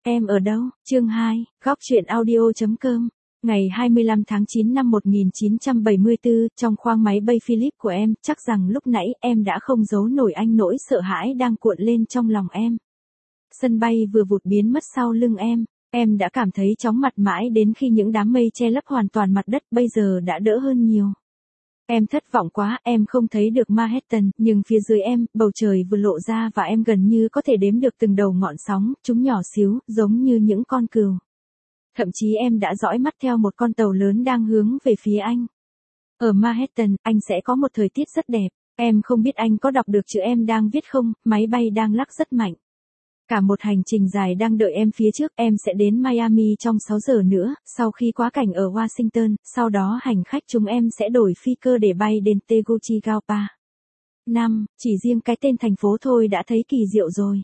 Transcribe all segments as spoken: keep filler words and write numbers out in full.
Em ở đâu? Chương hai, góc truyện audio.com. Ngày hai mươi lăm tháng chín năm một nghìn chín trăm bảy mươi tư, trong khoang máy bay Philip của em, chắc rằng lúc nãy em đã không giấu nổi anh nỗi sợ hãi đang cuộn lên trong lòng em. Sân bay vừa vụt biến mất sau lưng em, em đã cảm thấy chóng mặt mãi đến khi những đám mây che lấp hoàn toàn mặt đất bây giờ đã đỡ hơn nhiều. Em thất vọng quá, em không thấy được Manhattan, nhưng phía dưới em, bầu trời vừa lộ ra và em gần như có thể đếm được từng đầu ngọn sóng, chúng nhỏ xíu, giống như những con cừu. Thậm chí em đã dõi mắt theo một con tàu lớn đang hướng về phía anh. Ở Manhattan, anh sẽ có một thời tiết rất đẹp, em không biết anh có đọc được chữ em đang viết không, máy bay đang lắc rất mạnh. Cả một hành trình dài đang đợi em phía trước, em sẽ đến Miami trong sáu giờ nữa, sau khi quá cảnh ở Washington, sau đó hành khách chúng em sẽ đổi phi cơ để bay đến Tegucigalpa. năm. Chỉ riêng cái tên thành phố thôi đã thấy kỳ diệu rồi.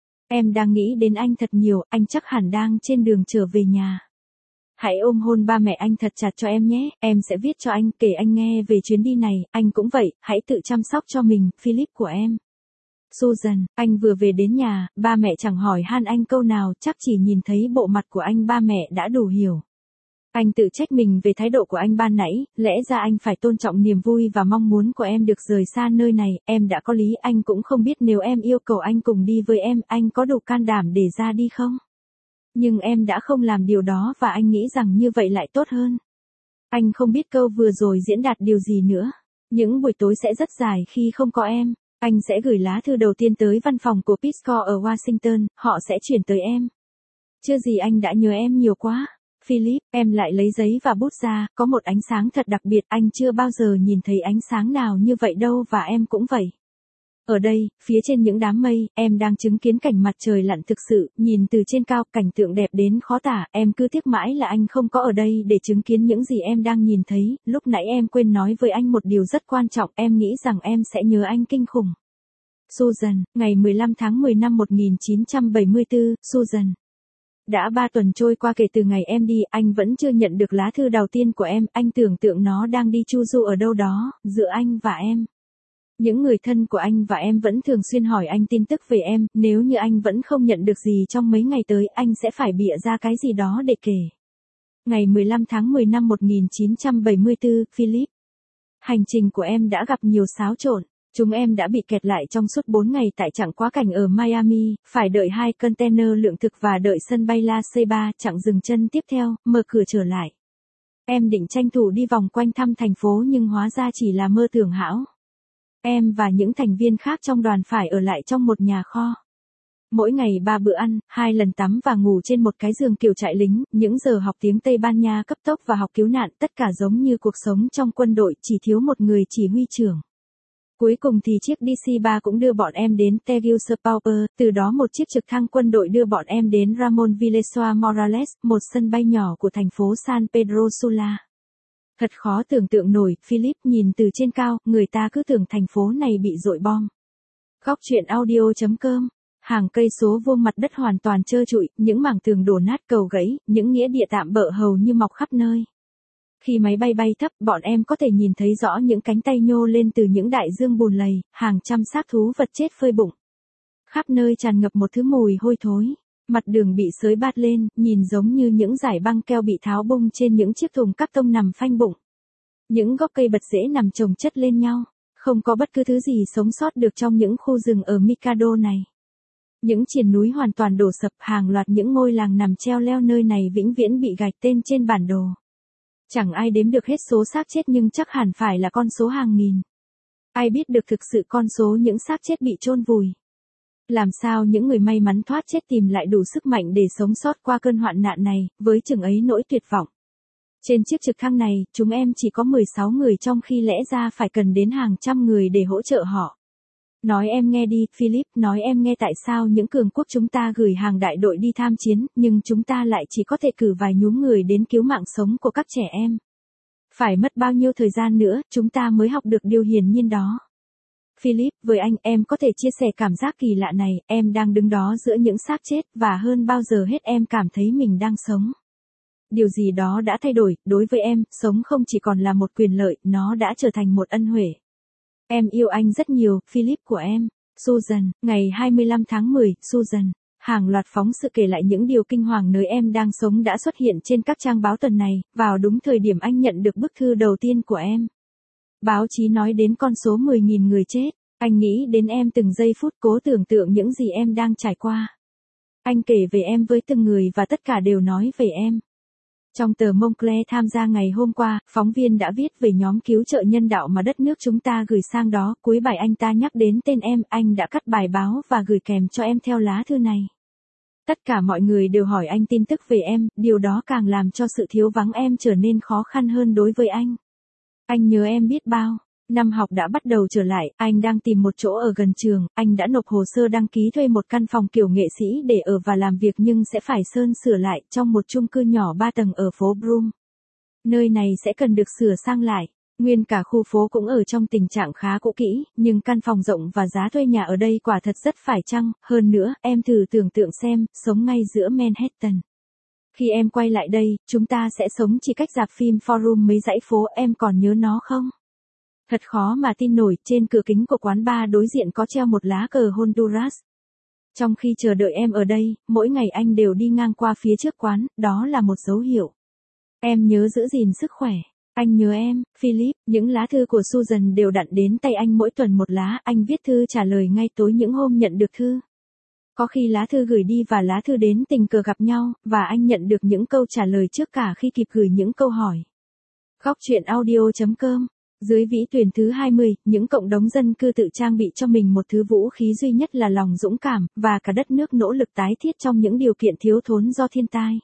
Em đang nghĩ đến anh thật nhiều, anh chắc hẳn đang trên đường trở về nhà. Hãy ôm hôn ba mẹ anh thật chặt cho em nhé, em sẽ viết cho anh, kể anh nghe về chuyến đi này, anh cũng vậy, hãy tự chăm sóc cho mình, Philip của em. Susan, anh vừa về đến nhà, ba mẹ chẳng hỏi han anh câu nào, chắc chỉ nhìn thấy bộ mặt của anh ba mẹ đã đủ hiểu. Anh tự trách mình về thái độ của anh ban nãy, lẽ ra anh phải tôn trọng niềm vui và mong muốn của em được rời xa nơi này, em đã có lý, anh cũng không biết nếu em yêu cầu anh cùng đi với em, anh có đủ can đảm để ra đi không? Nhưng em đã không làm điều đó và anh nghĩ rằng như vậy lại tốt hơn. Anh không biết câu vừa rồi diễn đạt điều gì nữa. Những buổi tối sẽ rất dài khi không có em. Anh sẽ gửi lá thư đầu tiên tới văn phòng của Peace Corps ở Washington, họ sẽ chuyển tới em. Chưa gì anh đã nhớ em nhiều quá. Philip, em lại lấy giấy và bút ra, có một ánh sáng thật đặc biệt, anh chưa bao giờ nhìn thấy ánh sáng nào như vậy đâu và em cũng vậy. Ở đây, phía trên những đám mây, em đang chứng kiến cảnh mặt trời lặn thực sự, nhìn từ trên cao, cảnh tượng đẹp đến khó tả, em cứ tiếc mãi là anh không có ở đây để chứng kiến những gì em đang nhìn thấy, lúc nãy em quên nói với anh một điều rất quan trọng, em nghĩ rằng em sẽ nhớ anh kinh khủng. Susan, ngày mười lăm tháng mười năm một nghìn chín trăm bảy mươi tư, Susan. Đã ba tuần trôi qua kể từ ngày em đi, anh vẫn chưa nhận được lá thư đầu tiên của em, anh tưởng tượng nó đang đi chu du ở đâu đó, giữa anh và em. Những người thân của anh và em vẫn thường xuyên hỏi anh tin tức về em, nếu như anh vẫn không nhận được gì trong mấy ngày tới, anh sẽ phải bịa ra cái gì đó để kể. Ngày mười lăm tháng mười năm một nghìn chín trăm bảy mươi tư, Philip. Hành trình của em đã gặp nhiều xáo trộn. Chúng em đã bị kẹt lại trong suốt bốn ngày tại chặng quá cảnh ở Miami, phải đợi hai container lượng thực và đợi sân bay La Ceiba, chặng dừng chân tiếp theo, mở cửa trở lại. Em định tranh thủ đi vòng quanh thăm thành phố nhưng hóa ra chỉ là mơ tưởng hão. Em và những thành viên khác trong đoàn phải ở lại trong một nhà kho. Mỗi ngày ba bữa ăn, hai lần tắm và ngủ trên một cái giường kiểu trại lính, những giờ học tiếng Tây Ban Nha cấp tốc và học cứu nạn, tất cả giống như cuộc sống trong quân đội, chỉ thiếu một người chỉ huy trưởng. Cuối cùng thì chiếc D C ba cũng đưa bọn em đến Tegucigalpa, từ đó một chiếc trực thăng quân đội đưa bọn em đến Ramon Villesua Morales, một sân bay nhỏ của thành phố San Pedro Sula. Thật khó tưởng tượng nổi, Philip, nhìn từ trên cao, người ta cứ tưởng thành phố này bị dội bom. Góc truyện audio.com. Hàng cây số vuông mặt đất hoàn toàn trơ trụi, những mảng tường đổ nát cầu gãy, những nghĩa địa tạm bợ hầu như mọc khắp nơi. Khi máy bay bay thấp, bọn em có thể nhìn thấy rõ những cánh tay nhô lên từ những đại dương bùn lầy, hàng trăm xác thú vật chết phơi bụng. Khắp nơi tràn ngập một thứ mùi hôi thối. Mặt đường bị xới bạt lên, nhìn giống như những dải băng keo bị tháo bung trên những chiếc thùng cắt tông nằm phanh bụng. Những gốc cây bật rễ nằm chồng chất lên nhau. Không có bất cứ thứ gì sống sót được trong những khu rừng ở Mikado này. Những triền núi hoàn toàn đổ sập, hàng loạt những ngôi làng nằm treo leo nơi này vĩnh viễn bị gạch tên trên bản đồ. Chẳng ai đếm được hết số xác chết nhưng chắc hẳn phải là con số hàng nghìn. Ai biết được thực sự con số những xác chết bị chôn vùi. Làm sao những người may mắn thoát chết tìm lại đủ sức mạnh để sống sót qua cơn hoạn nạn này, với chừng ấy nỗi tuyệt vọng. Trên chiếc trực thăng này, chúng em chỉ có mười sáu người trong khi lẽ ra phải cần đến hàng trăm người để hỗ trợ họ. Nói em nghe đi, Philip, nói em nghe tại sao những cường quốc chúng ta gửi hàng đại đội đi tham chiến, nhưng chúng ta lại chỉ có thể cử vài nhúm người đến cứu mạng sống của các trẻ em. Phải mất bao nhiêu thời gian nữa, chúng ta mới học được điều hiển nhiên đó. Philip, với anh, em có thể chia sẻ cảm giác kỳ lạ này, em đang đứng đó giữa những xác chết, và hơn bao giờ hết em cảm thấy mình đang sống. Điều gì đó đã thay đổi, đối với em, sống không chỉ còn là một quyền lợi, nó đã trở thành một ân huệ. Em yêu anh rất nhiều, Philip của em. Susan, ngày hai mươi lăm tháng mười, Susan. hàng loạt phóng sự kể lại những điều kinh hoàng nơi em đang sống đã xuất hiện trên các trang báo tuần này, vào đúng thời điểm anh nhận được bức thư đầu tiên của em. Báo chí nói đến con số mười nghìn người chết, anh nghĩ đến em từng giây phút cố tưởng tượng những gì em đang trải qua. Anh kể về em với từng người và tất cả đều nói về em. Trong tờ Montclair tham gia ngày hôm qua, phóng viên đã viết về nhóm cứu trợ nhân đạo mà đất nước chúng ta gửi sang đó. Cuối bài anh ta nhắc đến tên em, anh đã cắt bài báo và gửi kèm cho em theo lá thư này. Tất cả mọi người đều hỏi anh tin tức về em, điều đó càng làm cho sự thiếu vắng em trở nên khó khăn hơn đối với anh. Anh nhớ em biết bao. Năm học đã bắt đầu trở lại, anh đang tìm một chỗ ở gần trường, anh đã nộp hồ sơ đăng ký thuê một căn phòng kiểu nghệ sĩ để ở và làm việc nhưng sẽ phải sơn sửa lại trong một chung cư nhỏ ba tầng ở phố Broome. Nơi này sẽ cần được sửa sang lại. Nguyên cả khu phố cũng ở trong tình trạng khá cũ kỹ, nhưng căn phòng rộng và giá thuê nhà ở đây quả thật rất phải chăng. Hơn nữa, em thử tưởng tượng xem, sống ngay giữa Manhattan. Khi em quay lại đây, chúng ta sẽ sống chỉ cách rạp phim Forum mấy dãy phố, em còn nhớ nó không? Thật khó mà tin nổi, trên cửa kính của quán bar đối diện có treo một lá cờ Honduras. Trong khi chờ đợi em ở đây, mỗi ngày anh đều đi ngang qua phía trước quán, đó là một dấu hiệu. Em nhớ giữ gìn sức khỏe. Anh nhớ em, Philip. Những lá thư của Susan đều đặn đến tay anh mỗi tuần một lá, anh viết thư trả lời ngay tối những hôm nhận được thư. Có khi lá thư gửi đi và lá thư đến tình cờ gặp nhau, và anh nhận được những câu trả lời trước cả khi kịp gửi những câu hỏi. Góc truyện audio chấm com. Dưới vĩ tuyển thứ hai mươi, những cộng đồng dân cư tự trang bị cho mình một thứ vũ khí duy nhất là lòng dũng cảm, và cả đất nước nỗ lực tái thiết trong những điều kiện thiếu thốn do thiên tai.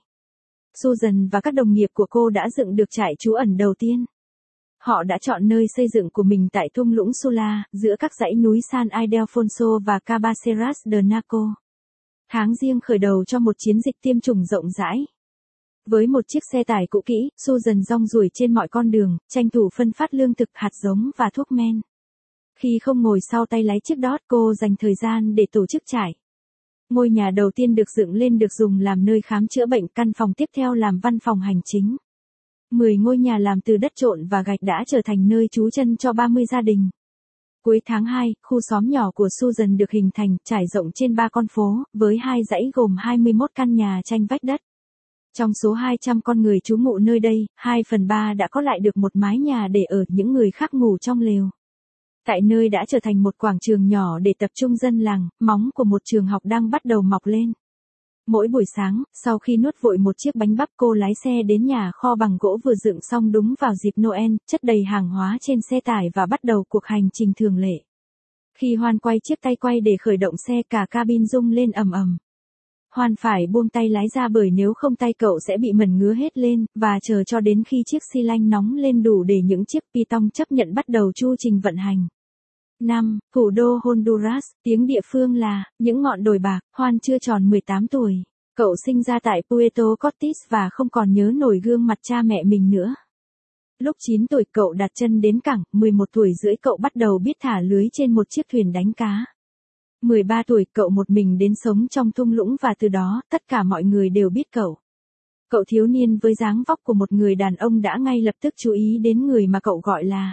Susan và các đồng nghiệp của cô đã dựng được trại trú ẩn đầu tiên. Họ đã chọn nơi xây dựng của mình tại thung lũng Sula, giữa các dãy núi San Ildefonso và Cabaceras de Naco. Tháng Giêng khởi đầu cho một chiến dịch tiêm chủng rộng rãi. Với một chiếc xe tải cũ kỹ, Susan rong ruổi trên mọi con đường, tranh thủ phân phát lương thực, hạt giống và thuốc men. Khi không ngồi sau tay lái chiếc Dodge, cô dành thời gian để tổ chức trại. Ngôi nhà đầu tiên được dựng lên được dùng làm nơi khám chữa bệnh, căn phòng tiếp theo làm văn phòng hành chính. Mười ngôi nhà làm từ đất trộn và gạch đã trở thành nơi trú chân cho ba mươi gia đình. Cuối tháng hai, khu xóm nhỏ của Susan được hình thành, trải rộng trên ba con phố, với hai dãy gồm hai mươi mốt căn nhà tranh vách đất. Trong số hai trăm con người trú ngụ nơi đây, hai phần ba đã có lại được một mái nhà để ở, những người khác ngủ trong lều. Tại nơi đã trở thành một quảng trường nhỏ để tập trung dân làng, móng của một trường học đang bắt đầu mọc lên. Mỗi buổi sáng, sau khi nuốt vội một chiếc bánh bắp, cô lái xe đến nhà kho bằng gỗ vừa dựng xong đúng vào dịp Noel, chất đầy hàng hóa trên xe tải và bắt đầu cuộc hành trình thường lệ. Khi Hoan quay chiếc tay quay để khởi động xe, cả cabin rung lên ầm ầm. Hoan phải buông tay lái ra bởi nếu không tay cậu sẽ bị mẩn ngứa hết lên, và chờ cho đến khi chiếc xi lanh nóng lên đủ để những chiếc Python chấp nhận bắt đầu chu trình vận hành. năm. Thủ đô Honduras, tiếng địa phương là, những ngọn đồi bạc. Hoan chưa tròn mười tám tuổi. Cậu sinh ra tại Puerto Cortés và không còn nhớ nổi gương mặt cha mẹ mình nữa. Lúc chín tuổi cậu đặt chân đến cảng, mười một tuổi rưỡi cậu bắt đầu biết thả lưới trên một chiếc thuyền đánh cá. mười ba tuổi cậu một mình đến sống trong thung lũng và từ đó, tất cả mọi người đều biết cậu. Cậu thiếu niên với dáng vóc của một người đàn ông đã ngay lập tức chú ý đến người mà cậu gọi là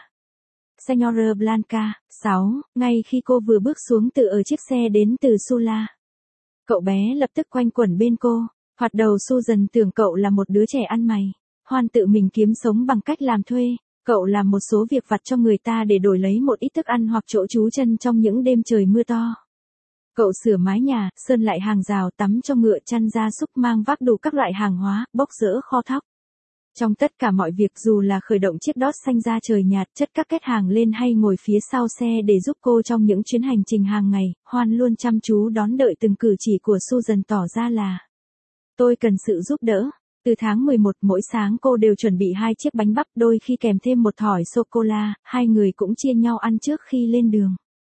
Señora Blanca. sáu. Ngay khi cô vừa bước xuống từ ở chiếc xe đến từ Sula, cậu bé lập tức quanh quẩn bên cô. Thoạt đầu Susan tưởng cậu là một đứa trẻ ăn mày. Hoan tự mình kiếm sống bằng cách làm thuê. Cậu làm một số việc vặt cho người ta để đổi lấy một ít thức ăn hoặc chỗ trú chân trong những đêm trời mưa to. Cậu sửa mái nhà, sơn lại hàng rào, tắm cho ngựa, chăn gia súc, mang vác đủ các loại hàng hóa, bốc dỡ kho thóc. Trong tất cả mọi việc, dù là khởi động chiếc Dodge xanh da trời nhạt, chất các kết hàng lên hay ngồi phía sau xe để giúp cô trong những chuyến hành trình hàng ngày, Hoan luôn chăm chú đón đợi từng cử chỉ của Susan, tỏ ra là tôi cần sự giúp đỡ. Từ tháng mười một, mỗi sáng cô đều chuẩn bị hai chiếc bánh bắp, đôi khi kèm thêm một thỏi sô-cô-la, hai người cũng chia nhau ăn trước khi lên đường.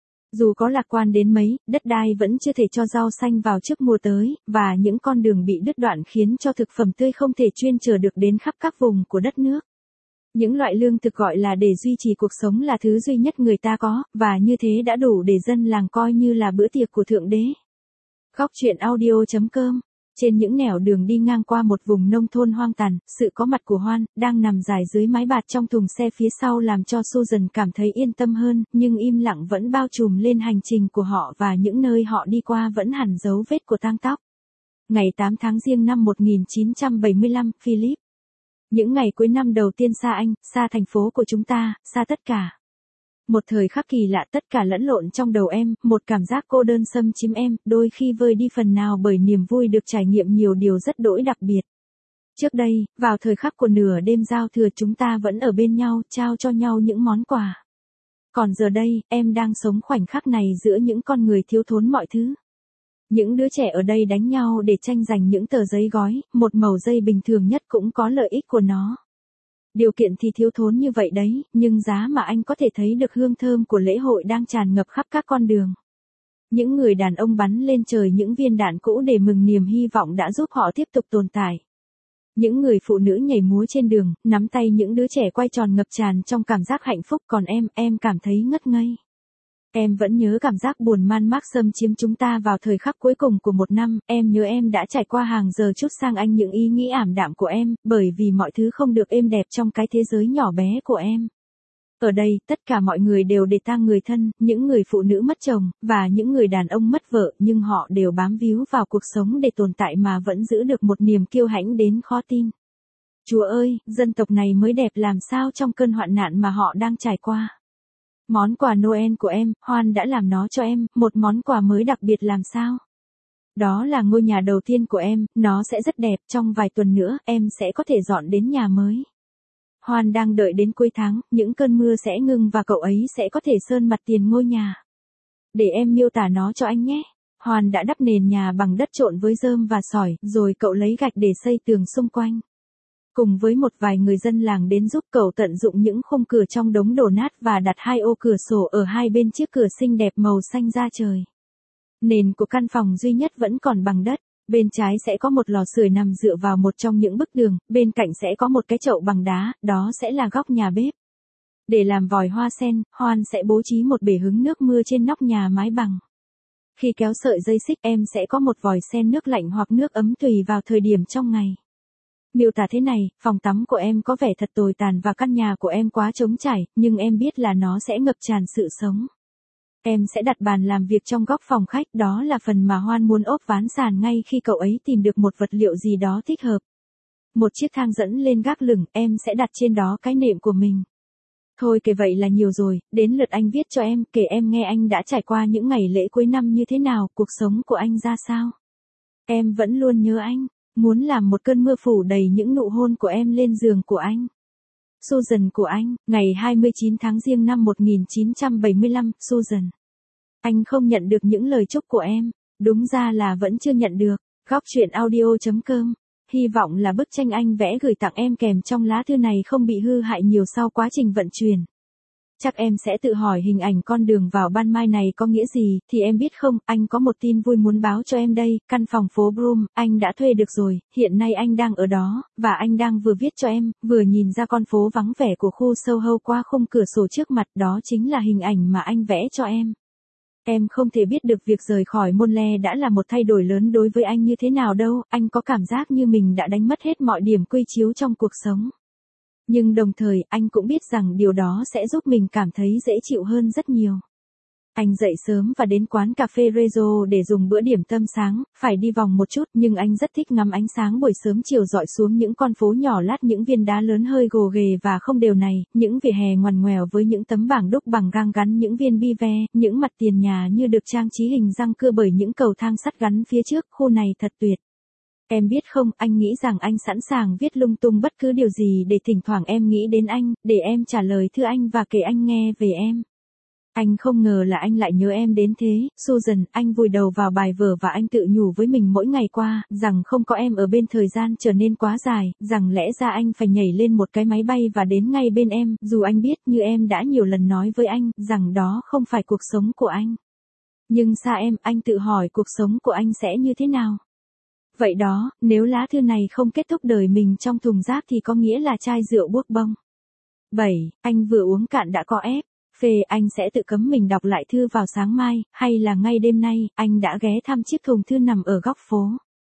Dù có lạc quan đến mấy, đất đai vẫn chưa thể cho rau xanh vào trước mùa tới, và những con đường bị đứt đoạn khiến cho thực phẩm tươi không thể chuyên chở được đến khắp các vùng của đất nước. Những loại lương thực gọi là để duy trì cuộc sống là thứ duy nhất người ta có, và như thế đã đủ để dân làng coi như là bữa tiệc của Thượng Đế. Góc truyện audio chấm com Trên những nẻo đường đi ngang qua một vùng nông thôn hoang tàn, sự có mặt của Hoan, đang nằm dài dưới mái bạt trong thùng xe phía sau làm cho Susan cảm thấy yên tâm hơn, nhưng im lặng vẫn bao trùm lên hành trình của họ và những nơi họ đi qua vẫn hằn dấu vết của tang tóc. Ngày tám tháng Giêng năm một nghìn chín trăm bảy mươi lăm, Philip. Những ngày cuối năm đầu tiên xa anh, xa thành phố của chúng ta, xa tất cả. Một thời khắc kỳ lạ, tất cả lẫn lộn trong đầu em, một cảm giác cô đơn xâm chiếm em, đôi khi vơi đi phần nào bởi niềm vui được trải nghiệm nhiều điều rất đỗi đặc biệt. Trước đây, vào thời khắc của nửa đêm giao thừa chúng ta vẫn ở bên nhau, trao cho nhau những món quà. Còn giờ đây, em đang sống khoảnh khắc này giữa những con người thiếu thốn mọi thứ. Những đứa trẻ ở đây đánh nhau để tranh giành những tờ giấy gói, một mẩu giấy bình thường nhất cũng có lợi ích của nó. Điều kiện thì thiếu thốn như vậy đấy, nhưng giá mà anh có thể thấy được hương thơm của lễ hội đang tràn ngập khắp các con đường. Những người đàn ông bắn lên trời những viên đạn cũ để mừng niềm hy vọng đã giúp họ tiếp tục tồn tại. Những người phụ nữ nhảy múa trên đường, nắm tay những đứa trẻ quay tròn ngập tràn trong cảm giác hạnh phúc, còn em, em cảm thấy ngất ngây. Em vẫn nhớ cảm giác buồn man mác xâm chiếm chúng ta vào thời khắc cuối cùng của một năm, em nhớ em đã trải qua hàng giờ chút sang anh những ý nghĩ ảm đạm của em, bởi vì mọi thứ không được êm đẹp trong cái thế giới nhỏ bé của em. Ở đây, tất cả mọi người đều để tang người thân, những người phụ nữ mất chồng, và những người đàn ông mất vợ, nhưng họ đều bám víu vào cuộc sống để tồn tại mà vẫn giữ được một niềm kiêu hãnh đến khó tin. Chúa ơi, dân tộc này mới đẹp làm sao trong cơn hoạn nạn mà họ đang trải qua. Món quà Noel của em, Hoan đã làm nó cho em, một món quà mới đặc biệt làm sao? Đó là ngôi nhà đầu tiên của em, nó sẽ rất đẹp, trong vài tuần nữa, em sẽ có thể dọn đến nhà mới. Hoan đang đợi đến cuối tháng, những cơn mưa sẽ ngừng và cậu ấy sẽ có thể sơn mặt tiền ngôi nhà. Để em miêu tả nó cho anh nhé. Hoan đã đắp nền nhà bằng đất trộn với rơm và sỏi, rồi cậu lấy gạch để xây tường xung quanh. Cùng với một vài người dân làng đến giúp cậu tận dụng những khung cửa trong đống đổ nát và đặt hai ô cửa sổ ở hai bên chiếc cửa xinh đẹp màu xanh da trời. Nền của căn phòng duy nhất vẫn còn bằng đất, bên trái sẽ có một lò sưởi nằm dựa vào một trong những bức tường, bên cạnh sẽ có một cái chậu bằng đá, đó sẽ là góc nhà bếp. Để làm vòi hoa sen, Hoan sẽ bố trí một bể hứng nước mưa trên nóc nhà mái bằng. Khi kéo sợi dây xích em sẽ có một vòi sen nước lạnh hoặc nước ấm tùy vào thời điểm trong ngày. Miêu tả thế này, phòng tắm của em có vẻ thật tồi tàn và căn nhà của em quá trống trải, nhưng em biết là nó sẽ ngập tràn sự sống. Em sẽ đặt bàn làm việc trong góc phòng khách, đó là phần mà Hoan muốn ốp ván sàn ngay khi cậu ấy tìm được một vật liệu gì đó thích hợp. Một chiếc thang dẫn lên gác lửng, em sẽ đặt trên đó cái nệm của mình. Thôi kể vậy là nhiều rồi, đến lượt anh viết cho em, kể em nghe anh đã trải qua những ngày lễ cuối năm như thế nào, cuộc sống của anh ra sao. Em vẫn luôn nhớ anh. Muốn làm một cơn mưa phủ đầy những nụ hôn của em lên giường của anh. Susan của anh, ngày hai mươi chín tháng Giêng năm một nghìn chín trăm bảy mươi lăm, Susan. Anh không nhận được những lời chúc của em, đúng ra là vẫn chưa nhận được. Góc truyện audio chấm com. Hy vọng là bức tranh anh vẽ gửi tặng em kèm trong lá thư này không bị hư hại nhiều sau quá trình vận chuyển. Chắc em sẽ tự hỏi hình ảnh con đường vào ban mai này có nghĩa gì, thì em biết không, anh có một tin vui muốn báo cho em đây, căn phòng phố Broom, anh đã thuê được rồi, hiện nay anh đang ở đó, và anh đang vừa viết cho em, vừa nhìn ra con phố vắng vẻ của khu Soho qua khung cửa sổ trước mặt, đó chính là hình ảnh mà anh vẽ cho em. Em không thể biết được việc rời khỏi Monle đã là một thay đổi lớn đối với anh như thế nào đâu, anh có cảm giác như mình đã đánh mất hết mọi điểm quy chiếu trong cuộc sống. Nhưng đồng thời, anh cũng biết rằng điều đó sẽ giúp mình cảm thấy dễ chịu hơn rất nhiều. Anh dậy sớm và đến quán cà phê Rezo để dùng bữa điểm tâm sáng, phải đi vòng một chút nhưng anh rất thích ngắm ánh sáng buổi sớm chiều rọi xuống những con phố nhỏ lát những viên đá lớn hơi gồ ghề và không đều này, những vỉa hè ngoằn ngoèo với những tấm bảng đúc bằng gang gắn những viên bi ve, những mặt tiền nhà như được trang trí hình răng cưa bởi những cầu thang sắt gắn phía trước, khu này thật tuyệt. Em biết không, anh nghĩ rằng anh sẵn sàng viết lung tung bất cứ điều gì để thỉnh thoảng em nghĩ đến anh, để em trả lời thư anh và kể anh nghe về em. Anh không ngờ là anh lại nhớ em đến thế, Susan, anh vùi đầu vào bài vở và anh tự nhủ với mình mỗi ngày qua, rằng không có em ở bên thời gian trở nên quá dài, rằng lẽ ra anh phải nhảy lên một cái máy bay và đến ngay bên em, dù anh biết như em đã nhiều lần nói với anh, rằng đó không phải cuộc sống của anh. Nhưng xa em, anh tự hỏi cuộc sống của anh sẽ như thế nào? Vậy đó, nếu lá thư này không kết thúc đời mình trong thùng rác thì có nghĩa là chai rượu buốc bông. bảy. Anh vừa uống cạn đã có ép. Phê, anh sẽ tự cấm mình đọc lại thư vào sáng mai, hay là ngay đêm nay, anh đã ghé thăm chiếc thùng thư nằm ở góc phố.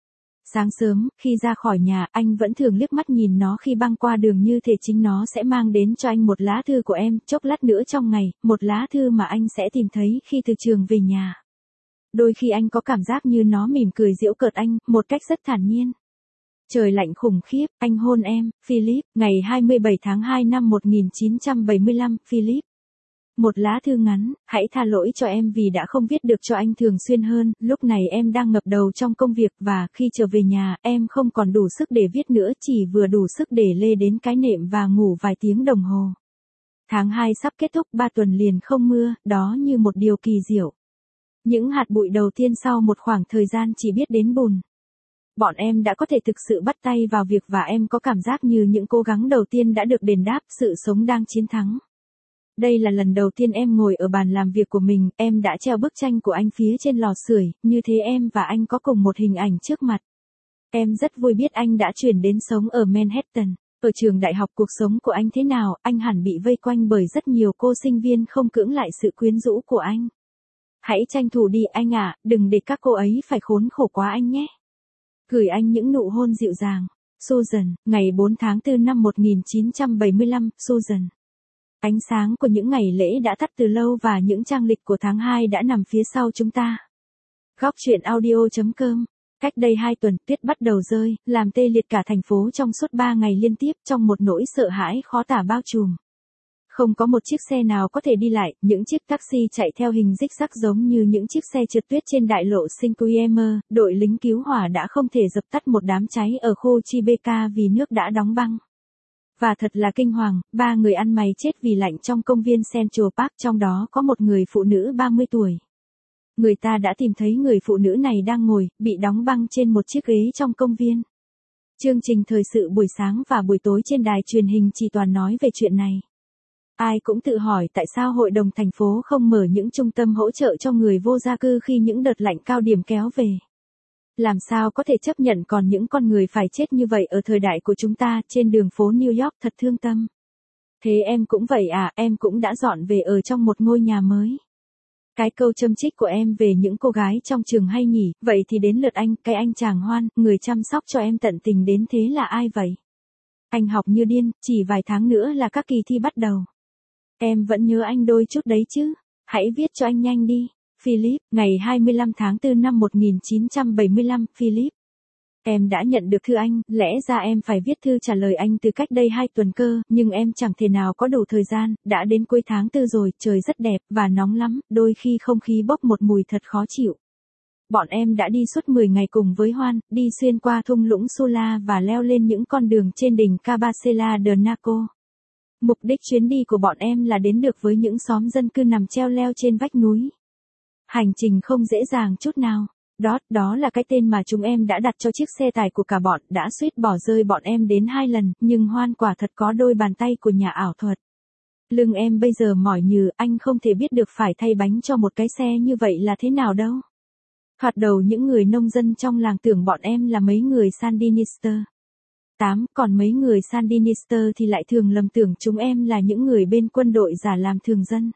Sáng sớm, khi ra khỏi nhà, anh vẫn thường liếc mắt nhìn nó khi băng qua đường như thể chính nó sẽ mang đến cho anh một lá thư của em, chốc lát nữa trong ngày, một lá thư mà anh sẽ tìm thấy khi từ trường về nhà. Đôi khi anh có cảm giác như nó mỉm cười giễu cợt anh, một cách rất thản nhiên. Trời lạnh khủng khiếp, anh hôn em, Philip, ngày hai mươi bảy tháng hai năm một nghìn chín trăm bảy mươi lăm, Philip. Một lá thư ngắn, hãy tha lỗi cho em vì đã không viết được cho anh thường xuyên hơn, lúc này em đang ngập đầu trong công việc và khi trở về nhà, em không còn đủ sức để viết nữa, chỉ vừa đủ sức để lê đến cái nệm và ngủ vài tiếng đồng hồ. Tháng hai sắp kết thúc, ba tuần liền không mưa, đó như một điều kỳ diệu. Những hạt bụi đầu tiên sau một khoảng thời gian chỉ biết đến bùn. Bọn em đã có thể thực sự bắt tay vào việc và em có cảm giác như những cố gắng đầu tiên đã được đền đáp, sự sống đang chiến thắng. Đây là lần đầu tiên em ngồi ở bàn làm việc của mình, em đã treo bức tranh của anh phía trên lò sưởi, như thế em và anh có cùng một hình ảnh trước mặt. Em rất vui biết anh đã chuyển đến sống ở Manhattan. Ở trường đại học cuộc sống của anh thế nào, anh hẳn bị vây quanh bởi rất nhiều cô sinh viên không cưỡng lại sự quyến rũ của anh. Hãy tranh thủ đi anh ạ, đừng để các cô ấy phải khốn khổ quá anh nhé. Gửi anh những nụ hôn dịu dàng. Susan, ngày bốn tháng tư năm một nghìn chín trăm bảy mươi lăm, Susan. Ánh sáng của những ngày lễ đã tắt từ lâu và những trang lịch của tháng hai đã nằm phía sau chúng ta. Góc truyện audio chấm com. Cách đây hai tuần, tuyết bắt đầu rơi, làm tê liệt cả thành phố trong suốt ba ngày liên tiếp trong một nỗi sợ hãi khó tả bao trùm. Không có một chiếc xe nào có thể đi lại, những chiếc taxi chạy theo hình rích rắc giống như những chiếc xe trượt tuyết trên đại lộ Cinque, đội lính cứu hỏa đã không thể dập tắt một đám cháy ở khu Tribeca vì nước đã đóng băng. Và thật là kinh hoàng, ba người ăn mày chết vì lạnh trong công viên Central Park, trong đó có một người phụ nữ ba mươi tuổi. Người ta đã tìm thấy người phụ nữ này đang ngồi, bị đóng băng trên một chiếc ghế trong công viên. Chương trình thời sự buổi sáng và buổi tối trên đài truyền hình chỉ toàn nói về chuyện này. Ai cũng tự hỏi tại sao hội đồng thành phố không mở những trung tâm hỗ trợ cho người vô gia cư khi những đợt lạnh cao điểm kéo về. Làm sao có thể chấp nhận còn những con người phải chết như vậy ở thời đại của chúng ta trên đường phố New York, thật thương tâm. Thế em cũng vậy à, em cũng đã dọn về ở trong một ngôi nhà mới. Cái câu châm chích của em về những cô gái trong trường hay nhỉ, vậy thì đến lượt anh, cái anh chàng Hoan, người chăm sóc cho em tận tình đến thế là ai vậy? Anh học như điên, chỉ vài tháng nữa là các kỳ thi bắt đầu. Em vẫn nhớ anh đôi chút đấy chứ, hãy viết cho anh nhanh đi. Philip, ngày hai mươi lăm tháng tư năm một nghìn chín trăm bảy mươi lăm, Philip. Em đã nhận được thư anh, lẽ ra em phải viết thư trả lời anh từ cách đây hai tuần cơ, nhưng em chẳng thể nào có đủ thời gian, đã đến cuối tháng tư rồi, trời rất đẹp, và nóng lắm, đôi khi không khí bốc một mùi thật khó chịu. Bọn em đã đi suốt mười ngày cùng với Hoan, đi xuyên qua thung lũng Sula và leo lên những con đường trên đỉnh Cabacela de Naco. Mục đích chuyến đi của bọn em là đến được với những xóm dân cư nằm treo leo trên vách núi. Hành trình không dễ dàng chút nào. Đó, đó là cái tên mà chúng em đã đặt cho chiếc xe tải của cả bọn, đã suýt bỏ rơi bọn em đến hai lần, nhưng Hoan quả thật có đôi bàn tay của nhà ảo thuật. Lưng em bây giờ mỏi nhừ, anh không thể biết được phải thay bánh cho một cái xe như vậy là thế nào đâu. Thoạt đầu những người nông dân trong làng tưởng bọn em là mấy người Sandinista. tám. Còn mấy người Sandinista thì lại thường lầm tưởng chúng em là những người bên quân đội giả làm thường dân.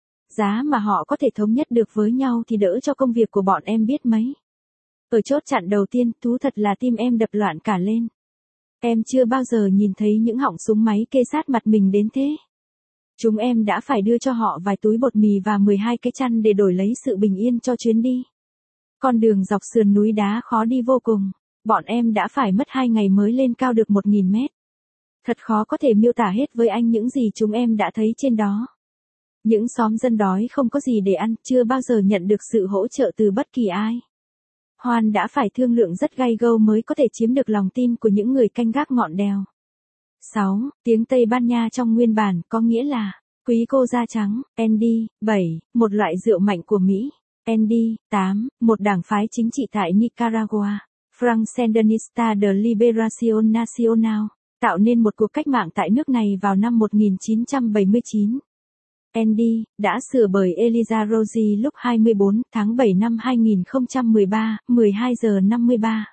Giá mà họ có thể thống nhất được với nhau thì đỡ cho công việc của bọn em biết mấy. Ở chốt chặn đầu tiên, thú thật là tim em đập loạn cả lên. Em chưa bao giờ nhìn thấy những họng súng máy kê sát mặt mình đến thế. Chúng em đã phải đưa cho họ vài túi bột mì và mười hai cái chăn để đổi lấy sự bình yên cho chuyến đi. Con đường dọc sườn núi đá khó đi vô cùng. Bọn em đã phải mất hai ngày mới lên cao được một nghìn mét. Thật khó có thể miêu tả hết với anh những gì chúng em đã thấy trên đó. Những xóm dân đói không có gì để ăn, chưa bao giờ nhận được sự hỗ trợ từ bất kỳ ai. Hoan đã phải thương lượng rất gay go mới có thể chiếm được lòng tin của những người canh gác ngọn đèo. sáu. Tiếng Tây Ban Nha trong nguyên bản có nghĩa là quý cô da trắng. Andy. bảy. Một loại rượu mạnh của Mỹ. Andy. tám. Một đảng phái chính trị tại Nicaragua. Front Sandinista de Liberación Nacional, tạo nên một cuộc cách mạng tại nước này vào năm một nghìn chín trăm bảy mươi chín. Andy, đã sửa bởi Elijah Rosie lúc hai mươi bốn tháng bảy năm hai nghìn không trăm mười ba, mười hai giờ năm mươi ba.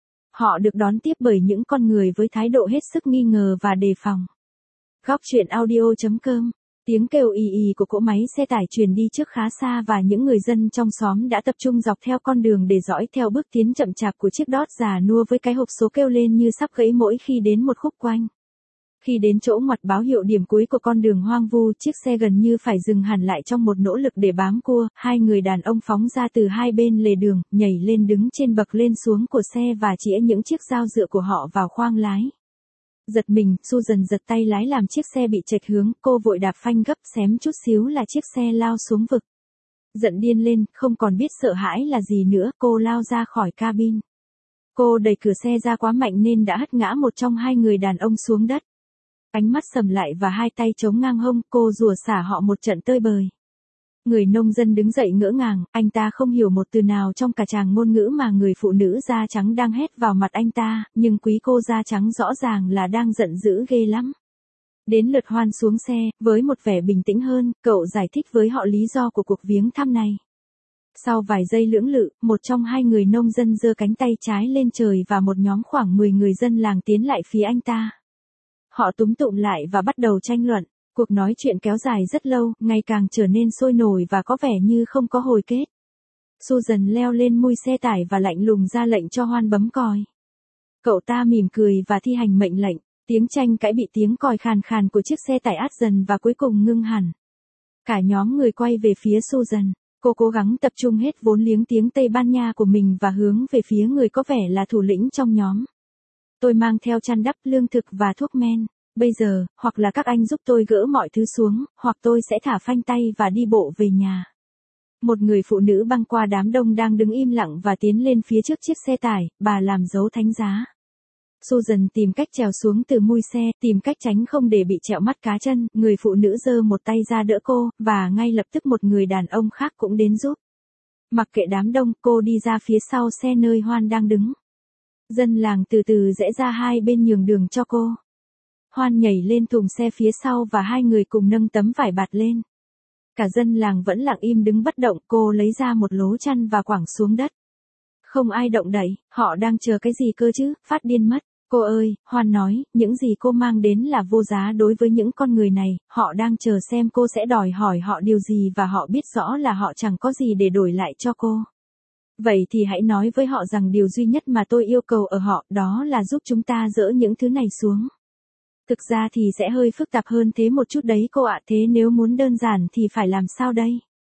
Họ được đón tiếp bởi những con người với thái độ hết sức nghi ngờ và đề phòng. Góc truyện audio chấm com Tiếng kêu ì ì của cỗ máy xe tải truyền đi trước khá xa và những người dân trong xóm đã tập trung dọc theo con đường để dõi theo bước tiến chậm chạp của chiếc Dodge già nua với cái hộp số kêu lên như sắp gãy mỗi khi đến một khúc quanh. Khi đến chỗ ngoặt báo hiệu điểm cuối của con đường hoang vu, chiếc xe gần như phải dừng hẳn lại trong một nỗ lực để bám cua, hai người đàn ông phóng ra từ hai bên lề đường, nhảy lên đứng trên bậc lên xuống của xe và chĩa những chiếc dao dựa của họ vào khoang lái. Giật mình, Susan giật tay lái làm chiếc xe bị chệch hướng, cô vội đạp phanh gấp xém chút xíu là chiếc xe lao xuống vực. Giận điên lên, không còn biết sợ hãi là gì nữa, cô lao ra khỏi cabin. Cô đẩy cửa xe ra quá mạnh nên đã hất ngã một trong hai người đàn ông xuống đất. Ánh mắt sầm lại và hai tay chống ngang hông, cô rủa xả họ một trận tơi bời. Người nông dân đứng dậy ngỡ ngàng, anh ta không hiểu một từ nào trong cả tràng ngôn ngữ mà người phụ nữ da trắng đang hét vào mặt anh ta, nhưng quý cô da trắng rõ ràng là đang giận dữ ghê lắm. Đến lượt Hoan xuống xe, với một vẻ bình tĩnh hơn, cậu giải thích với họ lý do của cuộc viếng thăm này. Sau vài giây lưỡng lự, một trong hai người nông dân giơ cánh tay trái lên trời và một nhóm khoảng mười người dân làng tiến lại phía anh ta. Họ túm tụm lại và bắt đầu tranh luận. Cuộc nói chuyện kéo dài rất lâu, ngày càng trở nên sôi nổi và có vẻ như không có hồi kết. Susan leo lên mui xe tải và lạnh lùng ra lệnh cho Hoan bấm còi. Cậu ta mỉm cười và thi hành mệnh lệnh. Tiếng tranh cãi bị tiếng còi khàn khàn của chiếc xe tải át dần và cuối cùng ngưng hẳn. Cả nhóm người quay về phía Susan. Cô cố gắng tập trung hết vốn liếng tiếng Tây Ban Nha của mình và hướng về phía người có vẻ là thủ lĩnh trong nhóm. Tôi mang theo chăn đắp, lương thực và thuốc men. Bây giờ, hoặc là các anh giúp tôi gỡ mọi thứ xuống, hoặc tôi sẽ thả phanh tay và đi bộ về nhà. Một người phụ nữ băng qua đám đông đang đứng im lặng và tiến lên phía trước chiếc xe tải, bà làm dấu thánh giá. Susan tìm cách trèo xuống từ mui xe, tìm cách tránh không để bị trẹo mắt cá chân, người phụ nữ giơ một tay ra đỡ cô, và ngay lập tức một người đàn ông khác cũng đến giúp. Mặc kệ đám đông, cô đi ra phía sau xe nơi Hoan đang đứng. Dân làng từ từ rẽ ra hai bên nhường đường cho cô. Hoan nhảy lên thùng xe phía sau và hai người cùng nâng tấm vải bạt lên. Cả dân làng vẫn lặng im đứng bất động, cô lấy ra một lố chăn và quẳng xuống đất. Không ai động đậy, họ đang chờ cái gì cơ chứ, phát điên mất. Cô ơi, Hoan nói, những gì cô mang đến là vô giá đối với những con người này, họ đang chờ xem cô sẽ đòi hỏi họ điều gì và họ biết rõ là họ chẳng có gì để đổi lại cho cô. Vậy thì hãy nói với họ rằng điều duy nhất mà tôi yêu cầu ở họ, đó là giúp chúng ta dỡ những thứ này xuống. Thực ra thì sẽ hơi phức tạp hơn thế một chút đấy cô ạ, thế nếu muốn đơn giản thì phải làm sao đây?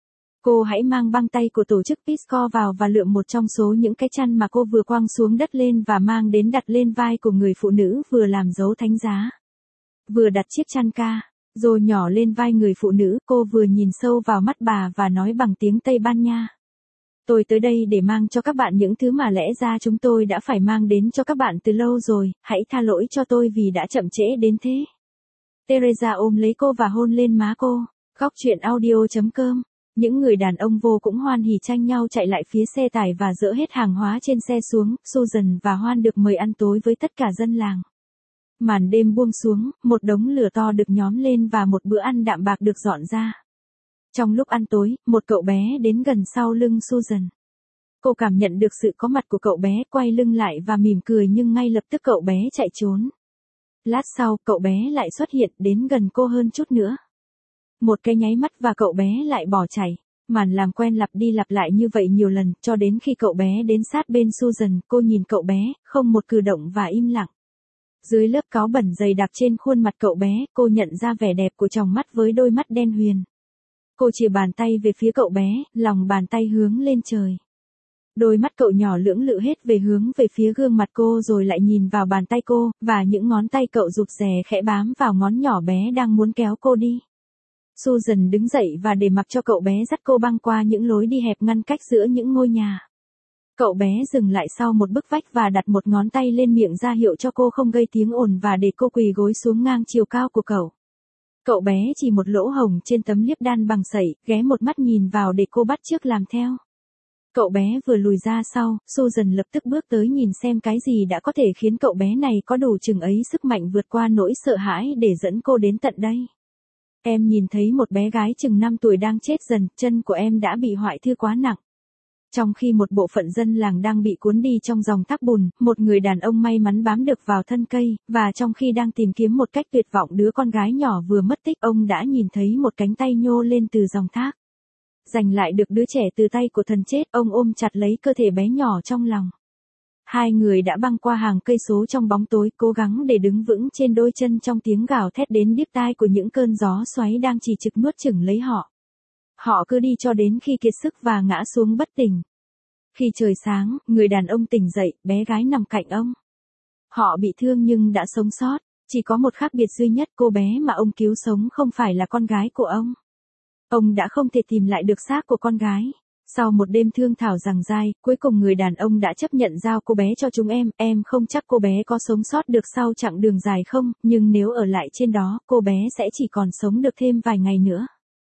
Cô hãy mang băng tay của tổ chức Peace Corps vào và lượm một trong số những cái chăn mà cô vừa quăng xuống đất lên và mang đến đặt lên vai của người phụ nữ vừa làm dấu thánh giá. Vừa đặt chiếc chăn ca, rồi nhỏ lên vai người phụ nữ, cô vừa nhìn sâu vào mắt bà và nói bằng tiếng Tây Ban Nha. Tôi tới đây để mang cho các bạn những thứ mà lẽ ra chúng tôi đã phải mang đến cho các bạn từ lâu rồi, hãy tha lỗi cho tôi vì đã chậm trễ đến thế. Teresa ôm lấy cô và hôn lên má cô. Góc truyện audio chấm com. Những người đàn ông vô cũng hoan hỉ tranh nhau chạy lại phía xe tải và dỡ hết hàng hóa trên xe xuống. Susan và Hoan được mời ăn tối với tất cả dân làng. Màn đêm buông xuống, một đống lửa to được nhóm lên và một bữa ăn đạm bạc được dọn ra. Trong lúc ăn tối, một cậu bé đến gần sau lưng Susan. Cô cảm nhận được sự có mặt của cậu bé, quay lưng lại và mỉm cười nhưng ngay lập tức cậu bé chạy trốn. Lát sau, cậu bé lại xuất hiện đến gần cô hơn chút nữa. Một cái nháy mắt và cậu bé lại bỏ chạy. Màn làm quen lặp đi lặp lại như vậy nhiều lần, cho đến khi cậu bé đến sát bên Susan, cô nhìn cậu bé, không một cử động và im lặng. Dưới lớp cáu bẩn dày đặc trên khuôn mặt cậu bé, cô nhận ra vẻ đẹp của tròng mắt với đôi mắt đen huyền. Cô chìa bàn tay về phía cậu bé, lòng bàn tay hướng lên trời. Đôi mắt cậu nhỏ lưỡng lự hết về hướng về phía gương mặt cô rồi lại nhìn vào bàn tay cô, và những ngón tay cậu rụt rè khẽ bám vào ngón nhỏ bé đang muốn kéo cô đi. Susan đứng dậy và để mặc cho cậu bé dắt cô băng qua những lối đi hẹp ngăn cách giữa những ngôi nhà. Cậu bé dừng lại sau một bức vách và đặt một ngón tay lên miệng ra hiệu cho cô không gây tiếng ồn và để cô quỳ gối xuống ngang chiều cao của cậu. Cậu bé chỉ một lỗ hổng trên tấm liếp đan bằng sẩy, ghé một mắt nhìn vào để cô bắt chước làm theo. Cậu bé vừa lùi ra sau, Susan lập tức bước tới nhìn xem cái gì đã có thể khiến cậu bé này có đủ chừng ấy sức mạnh vượt qua nỗi sợ hãi để dẫn cô đến tận đây. Em nhìn thấy một bé gái chừng năm tuổi đang chết dần, chân của em đã bị hoại thư quá nặng. Trong khi một bộ phận dân làng đang bị cuốn đi trong dòng thác bùn, một người đàn ông may mắn bám được vào thân cây, và trong khi đang tìm kiếm một cách tuyệt vọng đứa con gái nhỏ vừa mất tích, ông đã nhìn thấy một cánh tay nhô lên từ dòng thác. Giành lại được đứa trẻ từ tay của thần chết, ông ôm chặt lấy cơ thể bé nhỏ trong lòng. Hai người đã băng qua hàng cây số trong bóng tối, cố gắng để đứng vững trên đôi chân trong tiếng gào thét đến điếc tai của những cơn gió xoáy đang chỉ trực nuốt chửng lấy họ. Họ cứ đi cho đến khi kiệt sức và ngã xuống bất tỉnh. Khi trời sáng, người đàn ông tỉnh dậy, bé gái nằm cạnh ông. Họ bị thương nhưng đã sống sót, chỉ có một khác biệt duy nhất, cô bé mà ông cứu sống không phải là con gái của ông. Ông đã không thể tìm lại được xác của con gái. Sau một đêm thương thảo giằng dai, cuối cùng người đàn ông đã chấp nhận giao cô bé cho chúng em. Em không chắc cô bé có sống sót được sau chặng đường dài không, nhưng nếu ở lại trên đó, cô bé sẽ chỉ còn sống được thêm vài ngày nữa.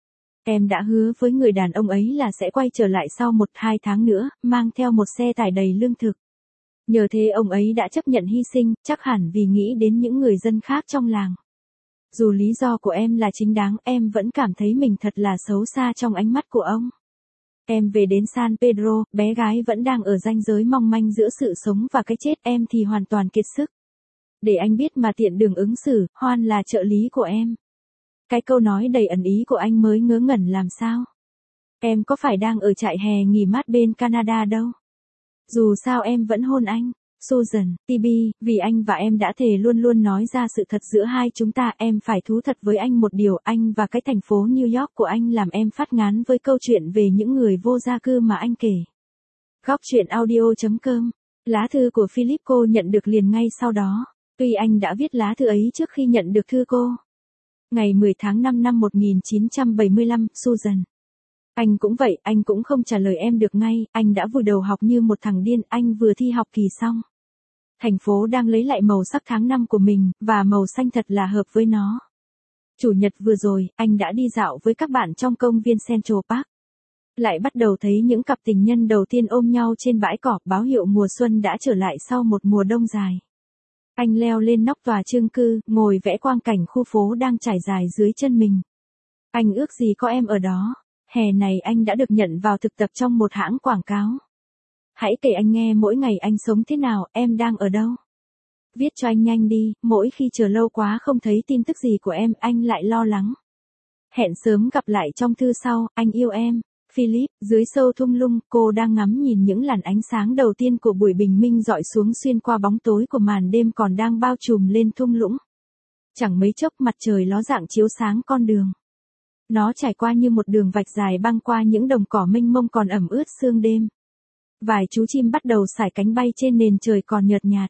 Em đã hứa với người đàn ông ấy là sẽ quay trở lại sau một hai tháng nữa, mang theo một xe tải đầy lương thực. Nhờ thế ông ấy đã chấp nhận hy sinh, chắc hẳn vì nghĩ đến những người dân khác trong làng. Dù lý do của em là chính đáng, em vẫn cảm thấy mình thật là xấu xa trong ánh mắt của ông. Em về đến San Pedro, bé gái vẫn đang ở ranh giới mong manh giữa sự sống và cái chết, em thì hoàn toàn kiệt sức. Để anh biết mà tiện đường ứng xử, Hoan là trợ lý của em. Cái câu nói đầy ẩn ý của anh mới ngớ ngẩn làm sao. Em có phải đang ở trại hè nghỉ mát bên Canada đâu. Dù sao em vẫn hôn anh. Susan, tê bê, vì anh và em đã thề luôn luôn nói ra sự thật giữa hai chúng ta, em phải thú thật với anh một điều, anh và cái thành phố New York của anh làm em phát ngán với câu chuyện về những người vô gia cư mà anh kể. Góc truyện audio chấm com. Lá thư của Philip cô nhận được liền ngay sau đó. Tuy anh đã viết lá thư ấy trước khi nhận được thư cô. Ngày mười tháng năm năm một nghìn chín trăm bảy mươi lăm, Susan. Anh cũng vậy, anh cũng không trả lời em được ngay, anh đã vùi đầu học như một thằng điên, anh vừa thi học kỳ xong. Thành phố đang lấy lại màu sắc tháng năm của mình, và màu xanh thật là hợp với nó. Chủ nhật vừa rồi, anh đã đi dạo với các bạn trong công viên Central Park. Lại bắt đầu thấy những cặp tình nhân đầu tiên ôm nhau trên bãi cỏ, báo hiệu mùa xuân đã trở lại sau một mùa đông dài. Anh leo lên nóc tòa chung cư, ngồi vẽ quang cảnh khu phố đang trải dài dưới chân mình. Anh ước gì có em ở đó. Hè này anh đã được nhận vào thực tập trong một hãng quảng cáo. Hãy kể anh nghe mỗi ngày anh sống thế nào, em đang ở đâu. Viết cho anh nhanh đi, mỗi khi chờ lâu quá không thấy tin tức gì của em, anh lại lo lắng. Hẹn sớm gặp lại trong thư sau, anh yêu em. Philip, dưới sâu thung lũng, cô đang ngắm nhìn những làn ánh sáng đầu tiên của buổi bình minh dọi xuống xuyên qua bóng tối của màn đêm còn đang bao trùm lên thung lũng. Chẳng mấy chốc mặt trời ló dạng chiếu sáng con đường. Nó trải qua như một đường vạch dài băng qua những đồng cỏ mênh mông còn ẩm ướt sương đêm. Vài chú chim bắt đầu sải cánh bay trên nền trời còn nhợt nhạt.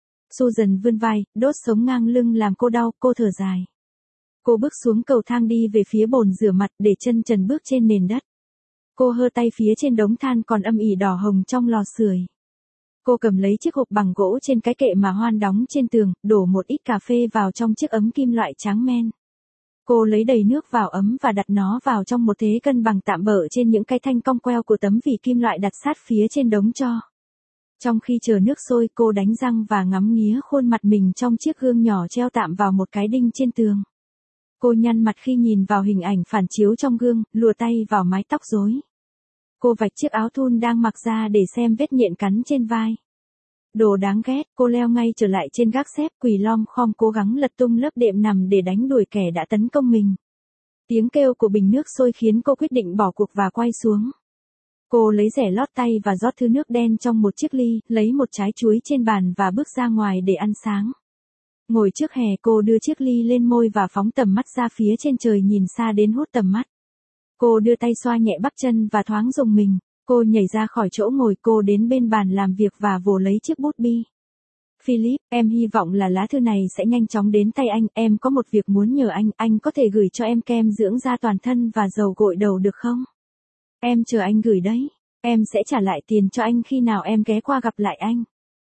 Susan vươn vai, đốt sống ngang lưng làm cô đau, cô thở dài. Cô bước xuống cầu thang đi về phía bồn rửa mặt để chân trần bước trên nền đất. Cô hơ tay phía trên đống than còn âm ỉ đỏ hồng trong lò sưởi. Cô cầm lấy chiếc hộp bằng gỗ trên cái kệ mà Hoan đóng trên tường, đổ một ít cà phê vào trong chiếc ấm kim loại trắng men. Cô lấy đầy nước vào ấm và đặt nó vào trong một thế cân bằng tạm bợ trên những cái thanh cong queo của tấm vỉ kim loại đặt sát phía trên đống tro. Trong khi chờ nước sôi, cô đánh răng và ngắm nghía khuôn mặt mình trong chiếc gương nhỏ treo tạm vào một cái đinh trên tường. Cô nhăn mặt khi nhìn vào hình ảnh phản chiếu trong gương, lùa tay vào mái tóc rối. Cô vạch chiếc áo thun đang mặc ra để xem vết nhện cắn trên vai. Đồ đáng ghét, cô leo ngay trở lại trên gác xếp, quỳ lom khom cố gắng lật tung lớp đệm nằm để đánh đuổi kẻ đã tấn công mình. Tiếng kêu của bình nước sôi khiến cô quyết định bỏ cuộc và quay xuống. Cô lấy rẻ lót tay và rót thứ nước đen trong một chiếc ly, lấy một trái chuối trên bàn và bước ra ngoài để ăn sáng. Ngồi trước hè, cô đưa chiếc ly lên môi và phóng tầm mắt ra phía trên trời nhìn xa đến hút tầm mắt. Cô đưa tay xoa nhẹ bắp chân và thoáng rùng mình. Cô nhảy ra khỏi chỗ ngồi, cô đến bên bàn làm việc và vồ lấy chiếc bút bi. Philip, em hy vọng là lá thư này sẽ nhanh chóng đến tay anh, em có một việc muốn nhờ anh, anh có thể gửi cho em kem dưỡng da toàn thân và dầu gội đầu được không? Em chờ anh gửi đấy, em sẽ trả lại tiền cho anh khi nào em ghé qua gặp lại anh.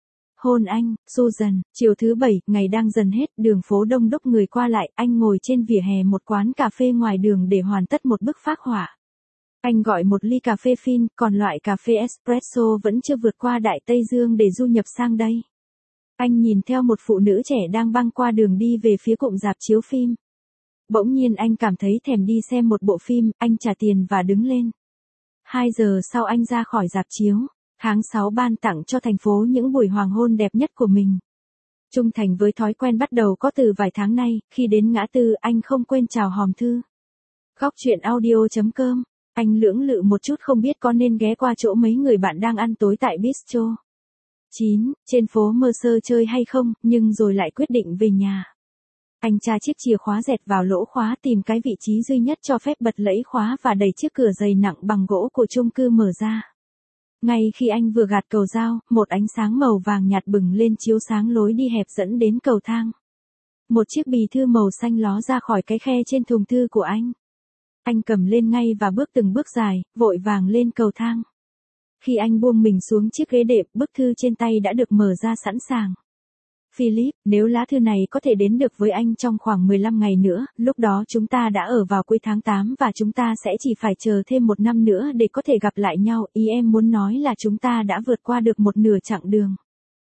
Hôn anh, Susan. Chiều thứ bảy, ngày đang dần hết, đường phố đông đúc người qua lại, anh ngồi trên vỉa hè một quán cà phê ngoài đường để hoàn tất một bức phác họa. Anh gọi một ly cà phê phin, còn loại cà phê espresso vẫn chưa vượt qua Đại Tây Dương để du nhập sang đây. Anh nhìn theo một phụ nữ trẻ đang băng qua đường đi về phía cụm rạp chiếu phim. Bỗng nhiên anh cảm thấy thèm đi xem một bộ phim, anh trả tiền và đứng lên. hai giờ sau anh ra khỏi rạp chiếu. Tháng sáu ban tặng cho thành phố những buổi hoàng hôn đẹp nhất của mình. Trung thành với thói quen bắt đầu có từ vài tháng nay, khi đến ngã tư anh không quên chào hòm thư. Góc chuyện audio chấm com. Anh lưỡng lự một chút không biết có nên ghé qua chỗ mấy người bạn đang ăn tối tại Bistro chín, trên phố Mercer chơi hay không, nhưng rồi lại quyết định về nhà. Anh tra chiếc chìa khóa dẹt vào lỗ khóa tìm cái vị trí duy nhất cho phép bật lẫy khóa và đẩy chiếc cửa dày nặng bằng gỗ của chung cư mở ra. Ngay khi anh vừa gạt cầu dao, một ánh sáng màu vàng nhạt bừng lên chiếu sáng lối đi hẹp dẫn đến cầu thang. Một chiếc bì thư màu xanh ló ra khỏi cái khe trên thùng thư của anh. Anh cầm lên ngay và bước từng bước dài, vội vàng lên cầu thang. Khi anh buông mình xuống chiếc ghế đệm, bức thư trên tay đã được mở ra sẵn sàng. Philip, nếu lá thư này có thể đến được với anh trong khoảng mười lăm ngày nữa, lúc đó chúng ta đã ở vào cuối tháng tám và chúng ta sẽ chỉ phải chờ thêm một năm nữa để có thể gặp lại nhau. Ý em muốn nói là chúng ta đã vượt qua được một nửa chặng đường.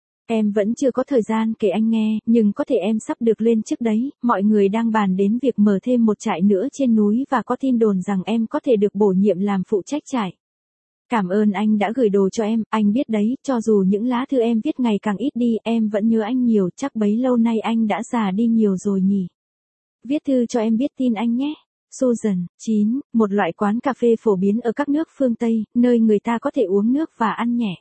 Em vẫn chưa có thời gian kể anh nghe, nhưng có thể em sắp được lên chức đấy. Mọi người đang bàn đến việc mở thêm một trại nữa trên núi và có tin đồn rằng em có thể được bổ nhiệm làm phụ trách trại. Cảm ơn anh đã gửi đồ cho em, anh biết đấy, cho dù những lá thư em viết ngày càng ít đi, em vẫn nhớ anh nhiều, chắc bấy lâu nay anh đã già đi nhiều rồi nhỉ. Viết thư cho em biết tin anh nhé. Susan, chín, một loại quán cà phê phổ biến ở các nước phương Tây, nơi người ta có thể uống nước và ăn nhẹ.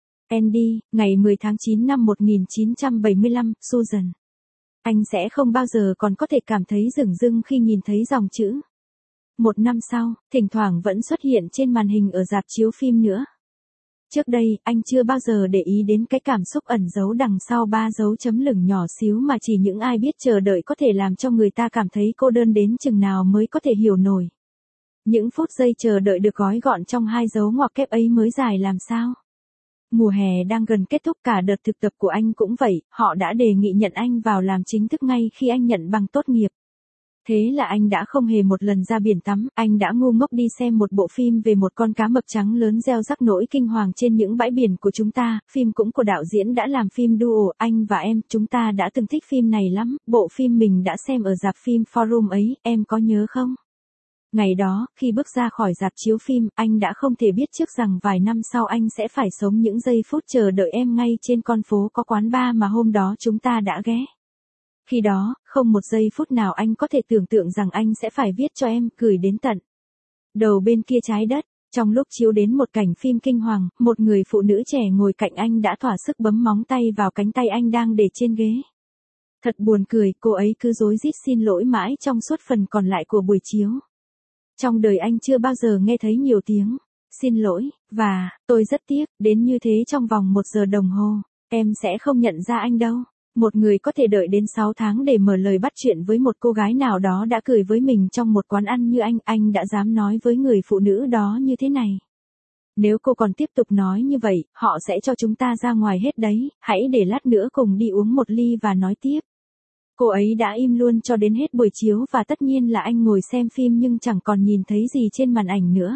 Andy, ngày mười tháng chín năm một nghìn chín trăm bảy mươi lăm, Susan. Anh sẽ không bao giờ còn có thể cảm thấy dửng dưng khi nhìn thấy dòng chữ. Một năm sau, thỉnh thoảng vẫn xuất hiện trên màn hình ở rạp chiếu phim nữa. Trước đây, anh chưa bao giờ để ý đến cái cảm xúc ẩn giấu đằng sau ba dấu chấm lửng nhỏ xíu mà chỉ những ai biết chờ đợi có thể làm cho người ta cảm thấy cô đơn đến chừng nào mới có thể hiểu nổi. Những phút giây chờ đợi được gói gọn trong hai dấu ngoặc kép ấy mới dài làm sao. Mùa hè đang gần kết thúc, cả đợt thực tập của anh cũng vậy, họ đã đề nghị nhận anh vào làm chính thức ngay khi anh nhận bằng tốt nghiệp. Thế là anh đã không hề một lần ra biển tắm, anh đã ngu ngốc đi xem một bộ phim về một con cá mập trắng lớn gieo rắc nỗi kinh hoàng trên những bãi biển của chúng ta, phim cũng của đạo diễn đã làm phim duo, anh và em, chúng ta đã từng thích phim này lắm, bộ phim mình đã xem ở rạp phim Forum ấy, em có nhớ không? Ngày đó, khi bước ra khỏi rạp chiếu phim, anh đã không thể biết trước rằng vài năm sau anh sẽ phải sống những giây phút chờ đợi em ngay trên con phố có quán bar mà hôm đó chúng ta đã ghé. Khi đó, không một giây phút nào anh có thể tưởng tượng rằng anh sẽ phải viết cho em, gửi đến tận đầu bên kia trái đất. Trong lúc chiếu đến một cảnh phim kinh hoàng, một người phụ nữ trẻ ngồi cạnh anh đã thỏa sức bấm móng tay vào cánh tay anh đang để trên ghế. Thật buồn cười, cô ấy cứ rối rít xin lỗi mãi trong suốt phần còn lại của buổi chiếu. Trong đời anh chưa bao giờ nghe thấy nhiều tiếng xin lỗi, và tôi rất tiếc, đến như thế trong vòng một giờ đồng hồ. Em sẽ không nhận ra anh đâu. Một người có thể đợi đến sáu tháng để mở lời bắt chuyện với một cô gái nào đó đã cười với mình trong một quán ăn như anh, anh đã dám nói với người phụ nữ đó như thế này. Nếu cô còn tiếp tục nói như vậy, họ sẽ cho chúng ta ra ngoài hết đấy, hãy để lát nữa cùng đi uống một ly và nói tiếp. Cô ấy đã im luôn cho đến hết buổi chiếu và tất nhiên là anh ngồi xem phim nhưng chẳng còn nhìn thấy gì trên màn ảnh nữa.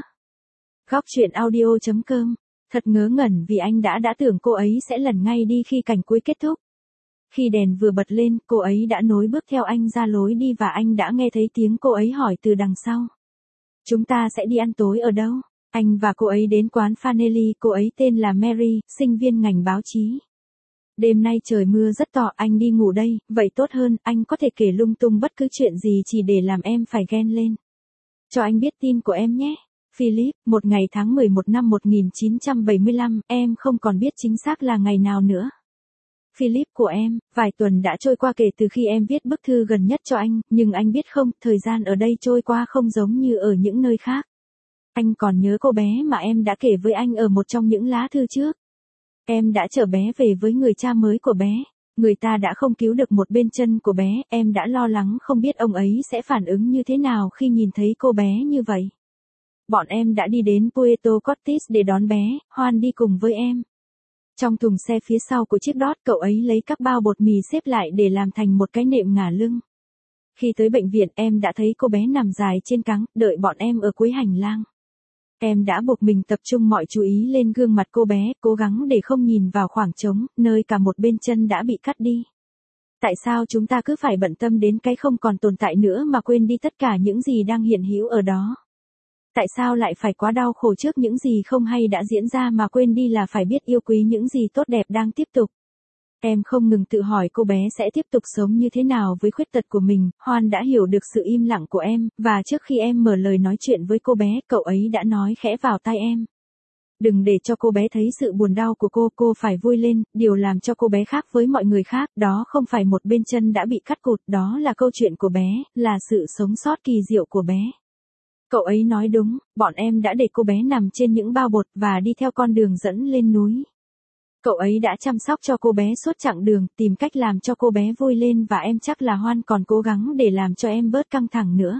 Góc chuyện audio chấm com. Thật ngớ ngẩn vì anh đã đã tưởng cô ấy sẽ lẩn ngay đi khi cảnh cuối kết thúc. Khi đèn vừa bật lên, cô ấy đã nối bước theo anh ra lối đi và anh đã nghe thấy tiếng cô ấy hỏi từ đằng sau. Chúng ta sẽ đi ăn tối ở đâu? Anh và cô ấy đến quán Fanelli, cô ấy tên là Mary, sinh viên ngành báo chí. Đêm nay trời mưa rất to, anh đi ngủ đây, vậy tốt hơn, anh có thể kể lung tung bất cứ chuyện gì chỉ để làm em phải ghen lên. Cho anh biết tin của em nhé. Philip, một ngày tháng mười một năm một nghìn chín trăm bảy mươi lăm, em không còn biết chính xác là ngày nào nữa. Philip của em, vài tuần đã trôi qua kể từ khi em viết bức thư gần nhất cho anh, nhưng anh biết không, thời gian ở đây trôi qua không giống như ở những nơi khác. Anh còn nhớ cô bé mà em đã kể với anh ở một trong những lá thư trước. Em đã chở bé về với người cha mới của bé. Người ta đã không cứu được một bên chân của bé, em đã lo lắng không biết ông ấy sẽ phản ứng như thế nào khi nhìn thấy cô bé như vậy. Bọn em đã đi đến Puerto Cortes để đón bé, Hoan đi cùng với em. Trong thùng xe phía sau của chiếc Dodge, cậu ấy lấy các bao bột mì xếp lại để làm thành một cái nệm ngả lưng. Khi tới bệnh viện, em đã thấy cô bé nằm dài trên cáng, đợi bọn em ở cuối hành lang. Em đã buộc mình tập trung mọi chú ý lên gương mặt cô bé, cố gắng để không nhìn vào khoảng trống, nơi cả một bên chân đã bị cắt đi. Tại sao chúng ta cứ phải bận tâm đến cái không còn tồn tại nữa mà quên đi tất cả những gì đang hiện hữu ở đó? Tại sao lại phải quá đau khổ trước những gì không hay đã diễn ra mà quên đi là phải biết yêu quý những gì tốt đẹp đang tiếp tục. Em không ngừng tự hỏi cô bé sẽ tiếp tục sống như thế nào với khuyết tật của mình. Hoan đã hiểu được sự im lặng của em, và trước khi em mở lời nói chuyện với cô bé, cậu ấy đã nói khẽ vào tai em. Đừng để cho cô bé thấy sự buồn đau của cô, cô phải vui lên. Điều làm cho cô bé khác với mọi người khác, đó không phải một bên chân đã bị cắt cụt, đó là câu chuyện của bé, là sự sống sót kỳ diệu của bé. Cậu ấy nói đúng, bọn em đã để cô bé nằm trên những bao bột và đi theo con đường dẫn lên núi. Cậu ấy đã chăm sóc cho cô bé suốt chặng đường, tìm cách làm cho cô bé vui lên, và em chắc là Hoan còn cố gắng để làm cho em bớt căng thẳng nữa.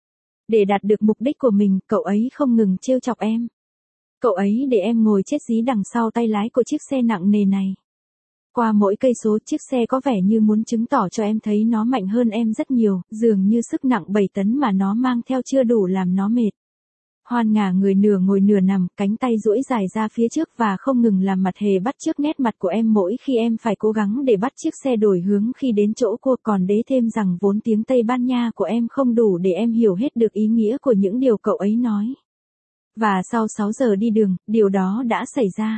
Để đạt được mục đích của mình, cậu ấy không ngừng trêu chọc em. Cậu ấy để em ngồi chết dí đằng sau tay lái của chiếc xe nặng nề này. Qua mỗi cây số, chiếc xe có vẻ như muốn chứng tỏ cho em thấy nó mạnh hơn em rất nhiều, dường như sức nặng bảy tấn mà nó mang theo chưa đủ làm nó mệt. Hoan ngả người nửa ngồi nửa nằm, cánh tay duỗi dài ra phía trước và không ngừng làm mặt hề bắt chước nét mặt của em mỗi khi em phải cố gắng để bắt chiếc xe đổi hướng khi đến chỗ cô, còn đế thêm rằng vốn tiếng Tây Ban Nha của em không đủ để em hiểu hết được ý nghĩa của những điều cậu ấy nói. Và sau sáu giờ đi đường, điều đó đã xảy ra.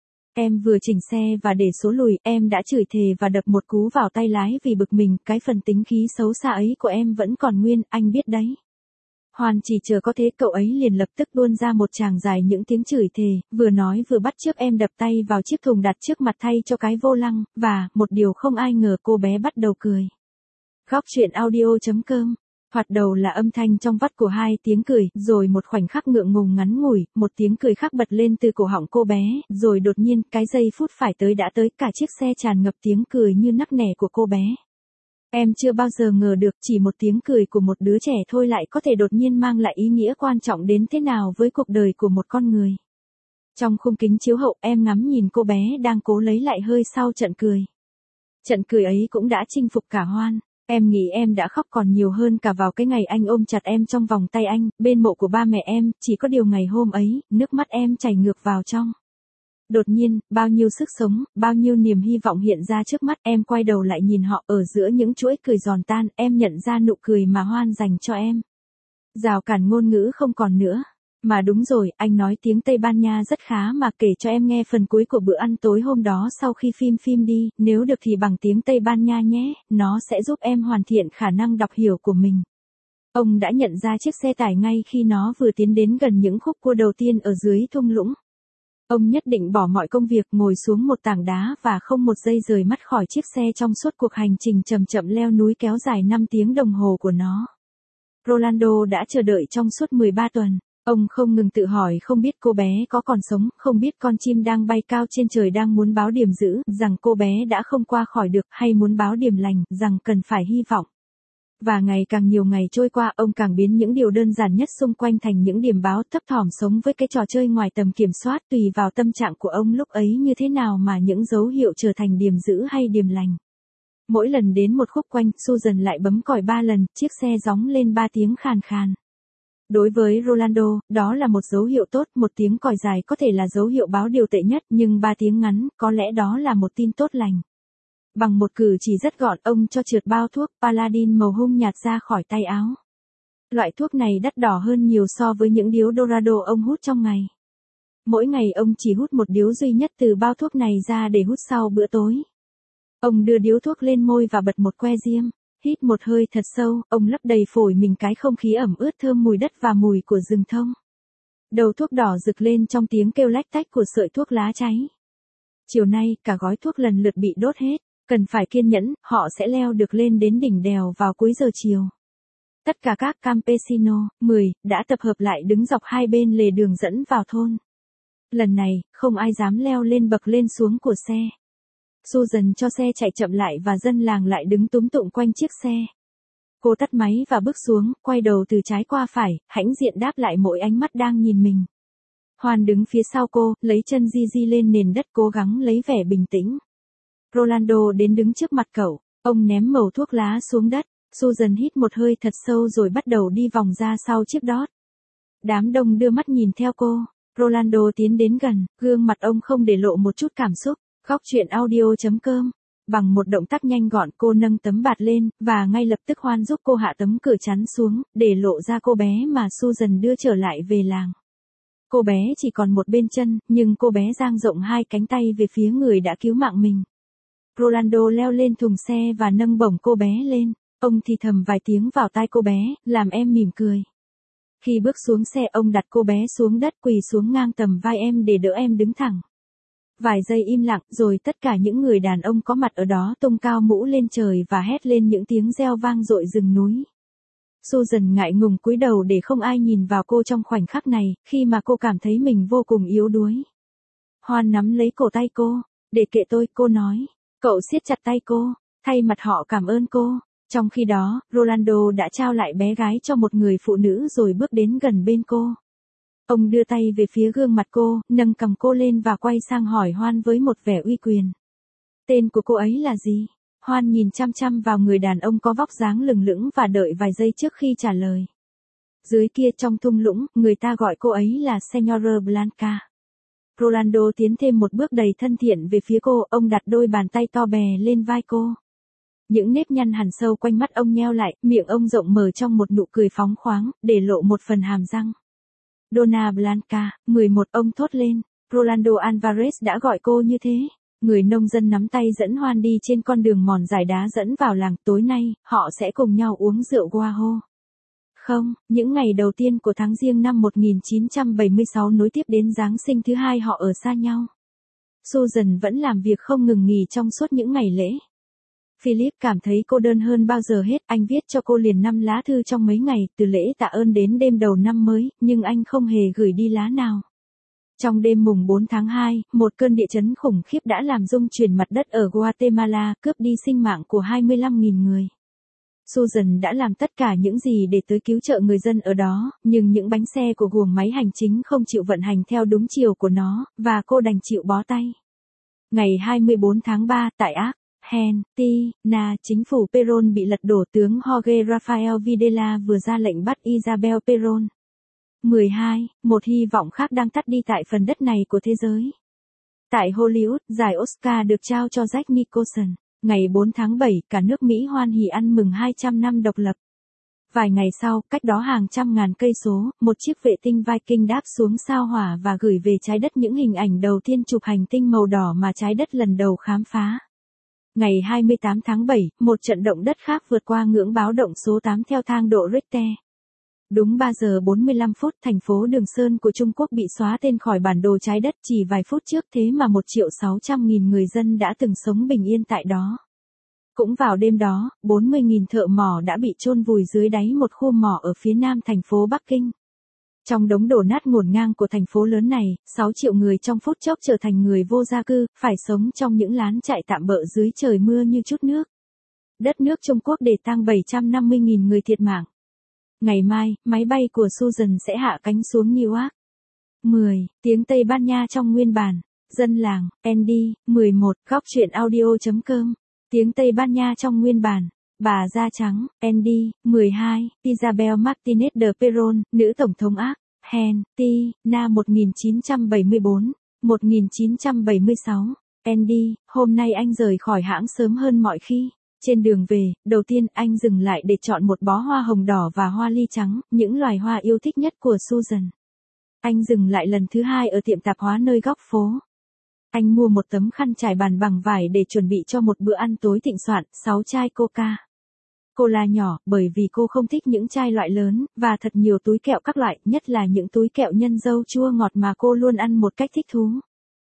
Em vừa chỉnh xe và để số lùi, em đã chửi thề và đập một cú vào tay lái vì bực mình, cái phần tính khí xấu xa ấy của em vẫn còn nguyên, anh biết đấy. Hoan chỉ chờ có thế, cậu ấy liền lập tức buôn ra một tràng dài những tiếng chửi thề, vừa nói vừa bắt chước em đập tay vào chiếc thùng đặt trước mặt thay cho cái vô lăng, và, một điều không ai ngờ, cô bé bắt đầu cười. Góc truyện audio chấm com. Thoạt đầu là âm thanh trong vắt của hai tiếng cười, rồi một khoảnh khắc ngượng ngùng ngắn ngủi, một tiếng cười khác bật lên từ cổ họng cô bé, rồi đột nhiên, cái giây phút phải tới đã tới, cả chiếc xe tràn ngập tiếng cười như nắc nẻ của cô bé. Em chưa bao giờ ngờ được chỉ một tiếng cười của một đứa trẻ thôi lại có thể đột nhiên mang lại ý nghĩa quan trọng đến thế nào với cuộc đời của một con người. Trong khung kính chiếu hậu, em ngắm nhìn cô bé đang cố lấy lại hơi sau trận cười. Trận cười ấy cũng đã chinh phục cả Hoan. Em nghĩ em đã khóc còn nhiều hơn cả vào cái ngày anh ôm chặt em trong vòng tay anh, bên mộ của ba mẹ em, chỉ có điều ngày hôm ấy, nước mắt em chảy ngược vào trong. Đột nhiên, bao nhiêu sức sống, bao nhiêu niềm hy vọng hiện ra trước mắt, em quay đầu lại nhìn họ, ở giữa những chuỗi cười giòn tan, em nhận ra nụ cười mà Hoan dành cho em. Rào cản ngôn ngữ không còn nữa. Mà đúng rồi, anh nói tiếng Tây Ban Nha rất khá mà, kể cho em nghe phần cuối của bữa ăn tối hôm đó sau khi phim phim đi, nếu được thì bằng tiếng Tây Ban Nha nhé, nó sẽ giúp em hoàn thiện khả năng đọc hiểu của mình. Ông đã nhận ra chiếc xe tải ngay khi nó vừa tiến đến gần những khúc cua đầu tiên ở dưới thung lũng. Ông nhất định bỏ mọi công việc, ngồi xuống một tảng đá và không một giây rời mắt khỏi chiếc xe trong suốt cuộc hành trình chậm chậm leo núi kéo dài năm tiếng đồng hồ của nó. Rolando đã chờ đợi trong suốt mười ba tuần. Ông không ngừng tự hỏi không biết cô bé có còn sống, không biết con chim đang bay cao trên trời đang muốn báo điểm dữ, rằng cô bé đã không qua khỏi được, hay muốn báo điểm lành, rằng cần phải hy vọng. Và ngày càng nhiều ngày trôi qua, ông càng biến những điều đơn giản nhất xung quanh thành những điểm báo, thấp thỏm sống với cái trò chơi ngoài tầm kiểm soát, tùy vào tâm trạng của ông lúc ấy như thế nào mà những dấu hiệu trở thành điểm dữ hay điểm lành. Mỗi lần đến một khúc quanh, Susan lại bấm còi ba lần, chiếc xe gióng lên ba tiếng khàn khàn. Đối với Rolando, đó là một dấu hiệu tốt, một tiếng còi dài có thể là dấu hiệu báo điều tệ nhất, nhưng ba tiếng ngắn, có lẽ đó là một tin tốt lành. Bằng một cử chỉ rất gọn, ông cho trượt bao thuốc Paladin màu hung nhạt ra khỏi tay áo. Loại thuốc này đắt đỏ hơn nhiều so với những điếu Dorado ông hút trong ngày. Mỗi ngày ông chỉ hút một điếu duy nhất từ bao thuốc này ra để hút sau bữa tối. Ông đưa điếu thuốc lên môi và bật một que diêm. Hít một hơi thật sâu, ông lấp đầy phổi mình cái không khí ẩm ướt thơm mùi đất và mùi của rừng thông. Đầu thuốc đỏ rực lên trong tiếng kêu lách tách của sợi thuốc lá cháy. Chiều nay, cả gói thuốc lần lượt bị đốt hết. Cần phải kiên nhẫn, họ sẽ leo được lên đến đỉnh đèo vào cuối giờ chiều. Tất cả các campesino, mười, đã tập hợp lại đứng dọc hai bên lề đường dẫn vào thôn. Lần này, không ai dám leo lên bậc lên xuống của xe. Susan cho xe chạy chậm lại và dân làng lại đứng túm tụng quanh chiếc xe. Cô tắt máy và bước xuống, quay đầu từ trái qua phải, hãnh diện đáp lại mỗi ánh mắt đang nhìn mình. Hoan đứng phía sau cô, lấy chân di di lên nền đất cố gắng lấy vẻ bình tĩnh. Rolando đến đứng trước mặt cậu, ông ném mẩu thuốc lá xuống đất. Susan hít một hơi thật sâu rồi bắt đầu đi vòng ra sau chiếc đót. Đám đông đưa mắt nhìn theo cô. Rolando tiến đến gần, gương mặt ông không để lộ một chút cảm xúc. Góc truyện audio chấm com Bằng một động tác nhanh gọn cô nâng tấm bạt lên, và ngay lập tức Hoan giúp cô hạ tấm cửa chắn xuống, để lộ ra cô bé mà Susan đưa trở lại về làng. Cô bé chỉ còn một bên chân, nhưng cô bé dang rộng hai cánh tay về phía người đã cứu mạng mình. Rolando leo lên thùng xe và nâng bổng cô bé lên. Ông thì thầm vài tiếng vào tai cô bé, làm em mỉm cười. Khi bước xuống xe ông đặt cô bé xuống đất quỳ xuống ngang tầm vai em để đỡ em đứng thẳng. Vài giây im lặng rồi tất cả những người đàn ông có mặt ở đó tung cao mũ lên trời và hét lên những tiếng reo vang dội rừng núi. Susan ngại ngùng cúi đầu để không ai nhìn vào cô trong khoảnh khắc này, khi mà cô cảm thấy mình vô cùng yếu đuối. Hoan nắm lấy cổ tay cô. Để kệ tôi, cô nói. Cậu siết chặt tay cô, thay mặt họ cảm ơn cô. Trong khi đó, Rolando đã trao lại bé gái cho một người phụ nữ rồi bước đến gần bên cô. Ông đưa tay về phía gương mặt cô, nâng cầm cô lên và quay sang hỏi Hoan với một vẻ uy quyền. Tên của cô ấy là gì? Hoan nhìn chăm chăm vào người đàn ông có vóc dáng lừng lững và đợi vài giây trước khi trả lời. Dưới kia trong thung lũng, người ta gọi cô ấy là Señora Blanca. Rolando tiến thêm một bước đầy thân thiện về phía cô, ông đặt đôi bàn tay to bè lên vai cô. Những nếp nhăn hằn sâu quanh mắt ông nheo lại, miệng ông rộng mở trong một nụ cười phóng khoáng, để lộ một phần hàm răng. Donna Blanca, mười một, ông thốt lên. Rolando Alvarez đã gọi cô như thế. Người nông dân nắm tay dẫn Hoan đi trên con đường mòn dài đá dẫn vào làng. Tối nay, họ sẽ cùng nhau uống rượu Guajo. Không, những ngày đầu tiên của tháng Giêng năm một nghìn chín trăm bảy mươi sáu nối tiếp đến Giáng sinh thứ hai họ ở xa nhau. Susan vẫn làm việc không ngừng nghỉ trong suốt những ngày lễ. Philip cảm thấy cô đơn hơn bao giờ hết, anh viết cho cô liền năm lá thư trong mấy ngày, từ lễ tạ ơn đến đêm đầu năm mới, nhưng anh không hề gửi đi lá nào. Trong đêm mùng bốn tháng hai, một cơn địa chấn khủng khiếp đã làm rung chuyển mặt đất ở Guatemala, cướp đi sinh mạng của hai mươi lăm nghìn người. Susan đã làm tất cả những gì để tới cứu trợ người dân ở đó, nhưng những bánh xe của guồng máy hành chính không chịu vận hành theo đúng chiều của nó, và cô đành chịu bó tay. Ngày hai mươi bốn tháng ba, tại Argentina, chính phủ Perón bị lật đổ, tướng Jorge Rafael Videla vừa ra lệnh bắt Isabel Perón. mười hai. Một hy vọng khác đang tắt đi tại phần đất này của thế giới. Tại Hollywood, giải Oscar được trao cho Jack Nicholson. Ngày bốn tháng bảy, cả nước Mỹ hoan hỉ ăn mừng hai trăm năm độc lập. Vài ngày sau, cách đó hàng trăm ngàn cây số, một chiếc vệ tinh Viking đáp xuống sao Hỏa và gửi về trái đất những hình ảnh đầu tiên chụp hành tinh màu đỏ mà trái đất lần đầu khám phá. Ngày hai mươi tám tháng bảy, một trận động đất khác vượt qua ngưỡng báo động số tám theo thang độ Richter. Đúng ba giờ bốn mươi lăm phút, thành phố Đường Sơn của Trung Quốc bị xóa tên khỏi bản đồ trái đất chỉ vài phút trước, thế mà một triệu sáu trăm nghìn người dân đã từng sống bình yên tại đó. Cũng vào đêm đó, bốn mươi nghìn thợ mỏ đã bị chôn vùi dưới đáy một khu mỏ ở phía nam thành phố Bắc Kinh. Trong đống đổ nát ngổn ngang của thành phố lớn này, sáu triệu người trong phút chốc trở thành người vô gia cư, phải sống trong những lán trại tạm bợ dưới trời mưa như chút nước. Đất nước Trung Quốc để tang bảy trăm năm mươi nghìn người thiệt mạng. Ngày mai, máy bay của Susan sẽ hạ cánh xuống Newark. mười. Tiếng Tây Ban Nha trong nguyên bản. Dân làng, Andy, mười một. Góc truyện audio chấm com. Tiếng Tây Ban Nha trong nguyên bản. Bà da trắng, Andy, mười hai. Isabel Martínez de Perón, nữ tổng thống Argentina một nghìn chín trăm bảy mươi tư đến một nghìn chín trăm bảy mươi sáu. Andy, hôm nay anh rời khỏi hãng sớm hơn mọi khi. Trên đường về, đầu tiên anh dừng lại để chọn một bó hoa hồng đỏ và hoa ly trắng, những loài hoa yêu thích nhất của Susan. Anh dừng lại lần thứ hai ở tiệm tạp hóa nơi góc phố. Anh mua một tấm khăn trải bàn bằng vải để chuẩn bị cho một bữa ăn tối thịnh soạn, sáu chai Coca. Cola nhỏ, bởi vì cô không thích những chai loại lớn, và thật nhiều túi kẹo các loại, nhất là những túi kẹo nhân dâu chua ngọt mà cô luôn ăn một cách thích thú.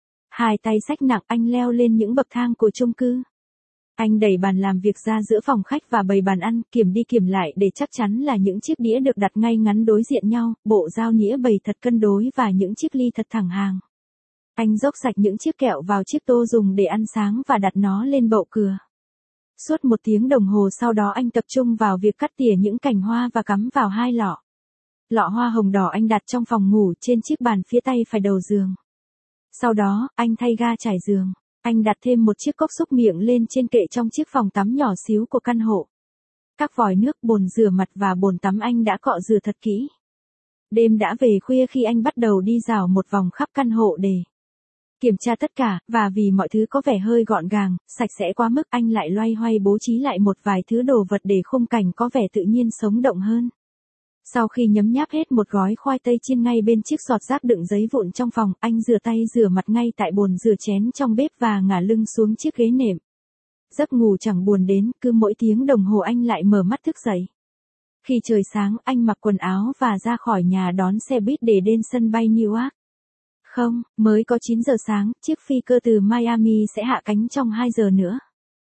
Hai tay xách nặng anh leo lên những bậc thang của chung cư. Anh đẩy bàn làm việc ra giữa phòng khách và bày bàn ăn, kiểm đi kiểm lại để chắc chắn là những chiếc đĩa được đặt ngay ngắn đối diện nhau, bộ dao nĩa bày thật cân đối và những chiếc ly thật thẳng hàng. Anh dốc sạch những chiếc kẹo vào chiếc tô dùng để ăn sáng và đặt nó lên bậu cửa. Suốt một tiếng đồng hồ sau đó anh tập trung vào việc cắt tỉa những cành hoa và cắm vào hai lọ. Lọ hoa hồng đỏ anh đặt trong phòng ngủ trên chiếc bàn phía tay phải đầu giường. Sau đó, anh thay ga trải giường. Anh đặt thêm một chiếc cốc xúc miệng lên trên kệ trong chiếc phòng tắm nhỏ xíu của căn hộ. Các vòi nước, bồn rửa mặt và bồn tắm anh đã cọ rửa thật kỹ. Đêm đã về khuya khi anh bắt đầu đi dạo một vòng khắp căn hộ để Kiểm tra tất cả, và vì mọi thứ có vẻ hơi gọn gàng, sạch sẽ quá mức, anh lại loay hoay bố trí lại một vài thứ đồ vật để khung cảnh có vẻ tự nhiên sống động hơn. Sau khi nhấm nháp hết một gói khoai tây chiên ngay bên chiếc giọt rác đựng giấy vụn trong phòng, anh rửa tay rửa mặt ngay tại bồn rửa chén trong bếp và ngả lưng xuống chiếc ghế nệm. Giấc ngủ chẳng buồn đến, cứ mỗi tiếng đồng hồ anh lại mở mắt thức dậy. Khi trời sáng, anh mặc quần áo và ra khỏi nhà đón xe buýt để đến sân bay Newark. Không, mới có chín giờ sáng, chiếc phi cơ từ Miami sẽ hạ cánh trong hai giờ nữa.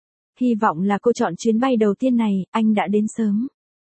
Hy vọng là cô chọn chuyến bay đầu tiên này, anh đã đến sớm.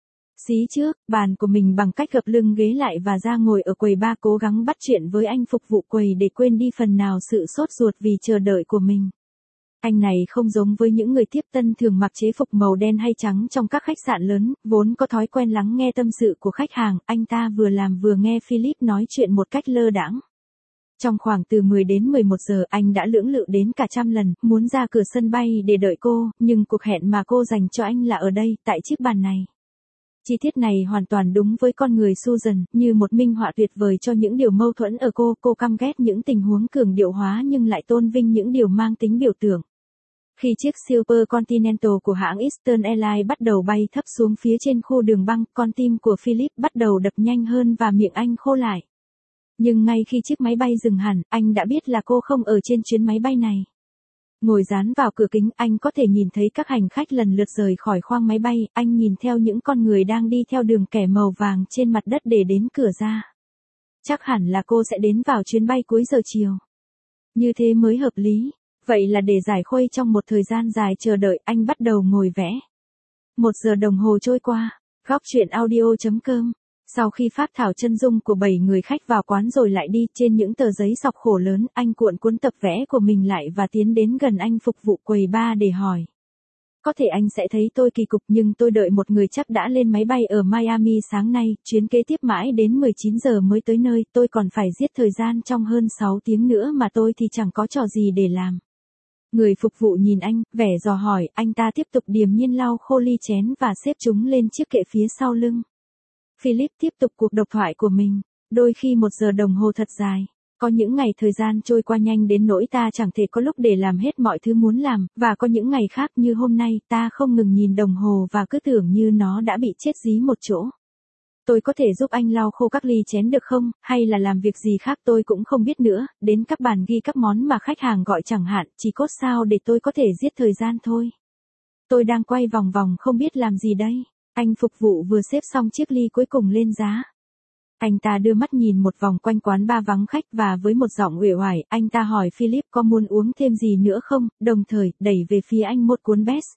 Xí trước, bàn của mình bằng cách gập lưng ghế lại và ra ngồi ở quầy bar cố gắng bắt chuyện với anh phục vụ quầy để quên đi phần nào sự sốt ruột vì chờ đợi của mình. Anh này không giống với những người tiếp tân thường mặc chế phục màu đen hay trắng trong các khách sạn lớn, vốn có thói quen lắng nghe tâm sự của khách hàng, anh ta vừa làm vừa nghe Philip nói chuyện một cách lơ đãng. Trong khoảng từ mười đến mười một giờ anh đã lưỡng lự đến cả trăm lần, muốn ra cửa sân bay để đợi cô, nhưng cuộc hẹn mà cô dành cho anh là ở đây, tại chiếc bàn này. Chi tiết này hoàn toàn đúng với con người Susan, như một minh họa tuyệt vời cho những điều mâu thuẫn ở cô, cô căm ghét những tình huống cường điệu hóa nhưng lại tôn vinh những điều mang tính biểu tượng. Khi chiếc Supercontinental của hãng Eastern Airlines bắt đầu bay thấp xuống phía trên khu đường băng, con tim của Philip bắt đầu đập nhanh hơn và miệng anh khô lại. Nhưng ngay khi chiếc máy bay dừng hẳn, anh đã biết là cô không ở trên chuyến máy bay này. Ngồi dán vào cửa kính, anh có thể nhìn thấy các hành khách lần lượt rời khỏi khoang máy bay, anh nhìn theo những con người đang đi theo đường kẻ màu vàng trên mặt đất để đến cửa ra. Chắc hẳn là cô sẽ đến vào chuyến bay cuối giờ chiều. Như thế mới hợp lý. Vậy là để giải khuây trong một thời gian dài chờ đợi, anh bắt đầu ngồi vẽ. Một giờ đồng hồ trôi qua, góc chuyện audio chấm com. Sau khi phác thảo chân dung của bảy người khách vào quán rồi lại đi, trên những tờ giấy sọc khổ lớn, anh cuộn cuốn tập vẽ của mình lại và tiến đến gần anh phục vụ quầy bar để hỏi. Có thể anh sẽ thấy tôi kỳ cục nhưng tôi đợi một người chắc đã lên máy bay ở Miami sáng nay, chuyến kế tiếp mãi đến mười chín giờ mới tới nơi, tôi còn phải giết thời gian trong hơn sáu tiếng nữa mà tôi thì chẳng có trò gì để làm. Người phục vụ nhìn anh, vẻ dò hỏi, anh ta tiếp tục điềm nhiên lau khô ly chén và xếp chúng lên chiếc kệ phía sau lưng. Philip tiếp tục cuộc độc thoại của mình, đôi khi một giờ đồng hồ thật dài. Có những ngày thời gian trôi qua nhanh đến nỗi ta chẳng thể có lúc để làm hết mọi thứ muốn làm, và có những ngày khác như hôm nay, ta không ngừng nhìn đồng hồ và cứ tưởng như nó đã bị chết dí một chỗ. Tôi có thể giúp anh lau khô các ly chén được không, hay là làm việc gì khác tôi cũng không biết nữa, đến các bàn ghi các món mà khách hàng gọi chẳng hạn, chỉ cốt sao để tôi có thể giết thời gian thôi. Tôi đang quay vòng vòng không biết làm gì đây. Anh phục vụ vừa xếp xong chiếc ly cuối cùng lên giá. Anh ta đưa mắt nhìn một vòng quanh quán bar vắng khách và với một giọng uể oải, anh ta hỏi Philip có muốn uống thêm gì nữa không, đồng thời đẩy về phía anh một cuốn best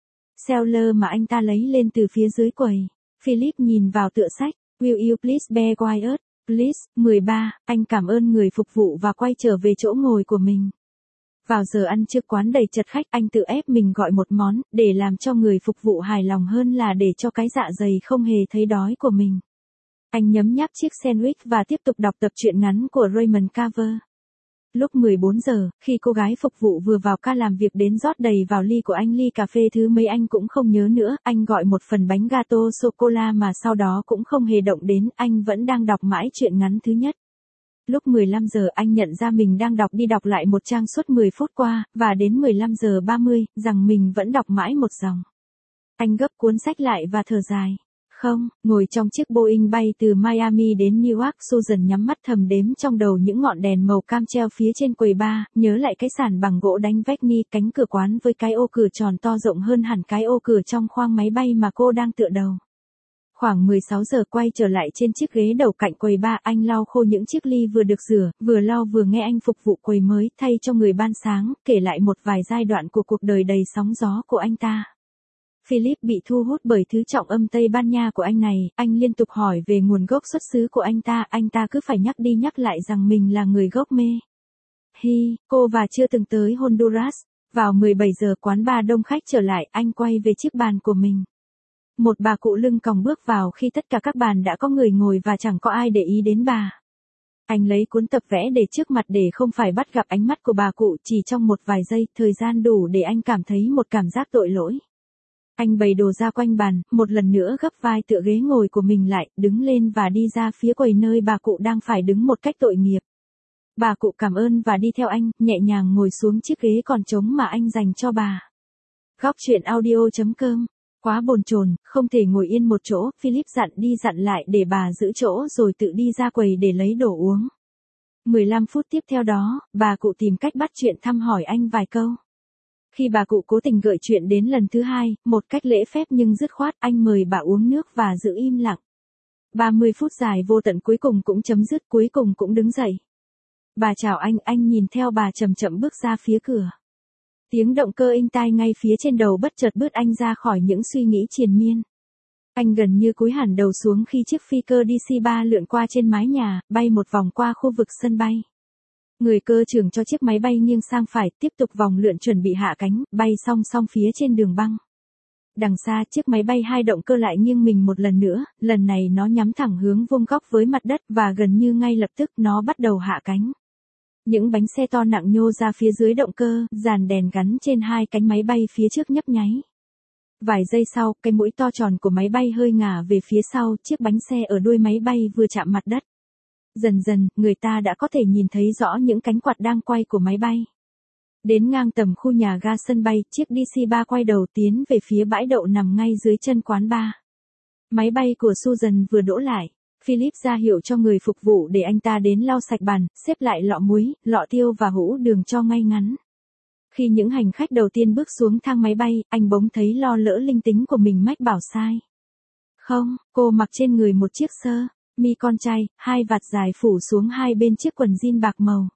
seller mà anh ta lấy lên từ phía dưới quầy. Philip nhìn vào tựa sách, Will you please bear quiet, please, mười ba, anh cảm ơn người phục vụ và quay trở về chỗ ngồi của mình. Vào giờ ăn trưa quán đầy chật khách, anh tự ép mình gọi một món, để làm cho người phục vụ hài lòng hơn là để cho cái dạ dày không hề thấy đói của mình. Anh nhấm nháp chiếc sandwich và tiếp tục đọc tập truyện ngắn của Raymond Carver. Lúc mười bốn giờ, khi cô gái phục vụ vừa vào ca làm việc đến rót đầy vào ly của anh ly cà phê thứ mấy anh cũng không nhớ nữa, anh gọi một phần bánh gato sô-cô-la mà sau đó cũng không hề động đến, anh vẫn đang đọc mãi truyện ngắn thứ nhất. Lúc mười lăm giờ anh nhận ra mình đang đọc đi đọc lại một trang suốt mười phút qua, và đến mười lăm giờ ba mươi, rằng mình vẫn đọc mãi một dòng. Anh gấp cuốn sách lại và thở dài. Không, ngồi trong chiếc Boeing bay từ Miami đến Newark, Susan nhắm mắt thầm đếm trong đầu những ngọn đèn màu cam treo phía trên quầy bar, nhớ lại cái sàn bằng gỗ đánh vách ni, cánh cửa quán với cái ô cửa tròn to rộng hơn hẳn cái ô cửa trong khoang máy bay mà cô đang tựa đầu. Khoảng mười sáu giờ quay trở lại trên chiếc ghế đầu cạnh quầy bar, anh lau khô những chiếc ly vừa được rửa, vừa lau vừa nghe anh phục vụ quầy mới thay cho người ban sáng, kể lại một vài giai đoạn của cuộc đời đầy sóng gió của anh ta. Philip bị thu hút bởi thứ trọng âm Tây Ban Nha của anh này, anh liên tục hỏi về nguồn gốc xuất xứ của anh ta, anh ta cứ phải nhắc đi nhắc lại rằng mình là người gốc mê. Hi, cô và chưa từng tới Honduras. Vào mười bảy giờ quán bar đông khách trở lại, anh quay về chiếc bàn của mình. Một bà cụ lưng còng bước vào khi tất cả các bàn đã có người ngồi và chẳng có ai để ý đến bà. Anh lấy cuốn tập vẽ để trước mặt để không phải bắt gặp ánh mắt của bà cụ, chỉ trong một vài giây, thời gian đủ để anh cảm thấy một cảm giác tội lỗi. Anh bày đồ ra quanh bàn, một lần nữa gấp vai tựa ghế ngồi của mình lại, đứng lên và đi ra phía quầy nơi bà cụ đang phải đứng một cách tội nghiệp. Bà cụ cảm ơn và đi theo anh, nhẹ nhàng ngồi xuống chiếc ghế còn trống mà anh dành cho bà. Góc chuyện audio chấm com. Quá bồn chồn, không thể ngồi yên một chỗ, Philip dặn đi dặn lại để bà giữ chỗ rồi tự đi ra quầy để lấy đồ uống. mười lăm phút tiếp theo đó, bà cụ tìm cách bắt chuyện thăm hỏi anh vài câu. Khi bà cụ cố tình gợi chuyện đến lần thứ hai, một cách lễ phép nhưng dứt khoát, anh mời bà uống nước và giữ im lặng. ba mươi phút dài vô tận cuối cùng cũng chấm dứt, cuối cùng cũng đứng dậy. Bà chào anh, anh nhìn theo bà chậm chậm bước ra phía cửa. Tiếng động cơ inh tai ngay phía trên đầu bất chợt bứt anh ra khỏi những suy nghĩ triền miên. Anh gần như cúi hẳn đầu xuống khi chiếc phi cơ D C ba lượn qua trên mái nhà, bay một vòng qua khu vực sân bay. Người cơ trưởng cho chiếc máy bay nghiêng sang phải, tiếp tục vòng lượn chuẩn bị hạ cánh, bay song song phía trên đường băng. Đằng xa, chiếc máy bay hai động cơ lại nghiêng mình một lần nữa, lần này nó nhắm thẳng hướng vuông góc với mặt đất và gần như ngay lập tức nó bắt đầu hạ cánh. Những bánh xe to nặng nhô ra phía dưới động cơ, dàn đèn gắn trên hai cánh máy bay phía trước nhấp nháy. Vài giây sau, cái mũi to tròn của máy bay hơi ngả về phía sau, chiếc bánh xe ở đuôi máy bay vừa chạm mặt đất. Dần dần, người ta đã có thể nhìn thấy rõ những cánh quạt đang quay của máy bay. Đến ngang tầm khu nhà ga sân bay, chiếc D C ba quay đầu tiến về phía bãi đậu nằm ngay dưới chân quán bar. Máy bay của Susan vừa đỗ lại. Philip ra hiệu cho người phục vụ để anh ta đến lau sạch bàn, xếp lại lọ muối, lọ tiêu và hũ đường cho ngay ngắn. Khi những hành khách đầu tiên bước xuống thang máy bay, anh bỗng thấy lo lỡ linh tính của mình mách bảo sai. Không, cô mặc trên người một chiếc sơ mi con trai, hai vạt dài phủ xuống hai bên chiếc quần jean bạc màu.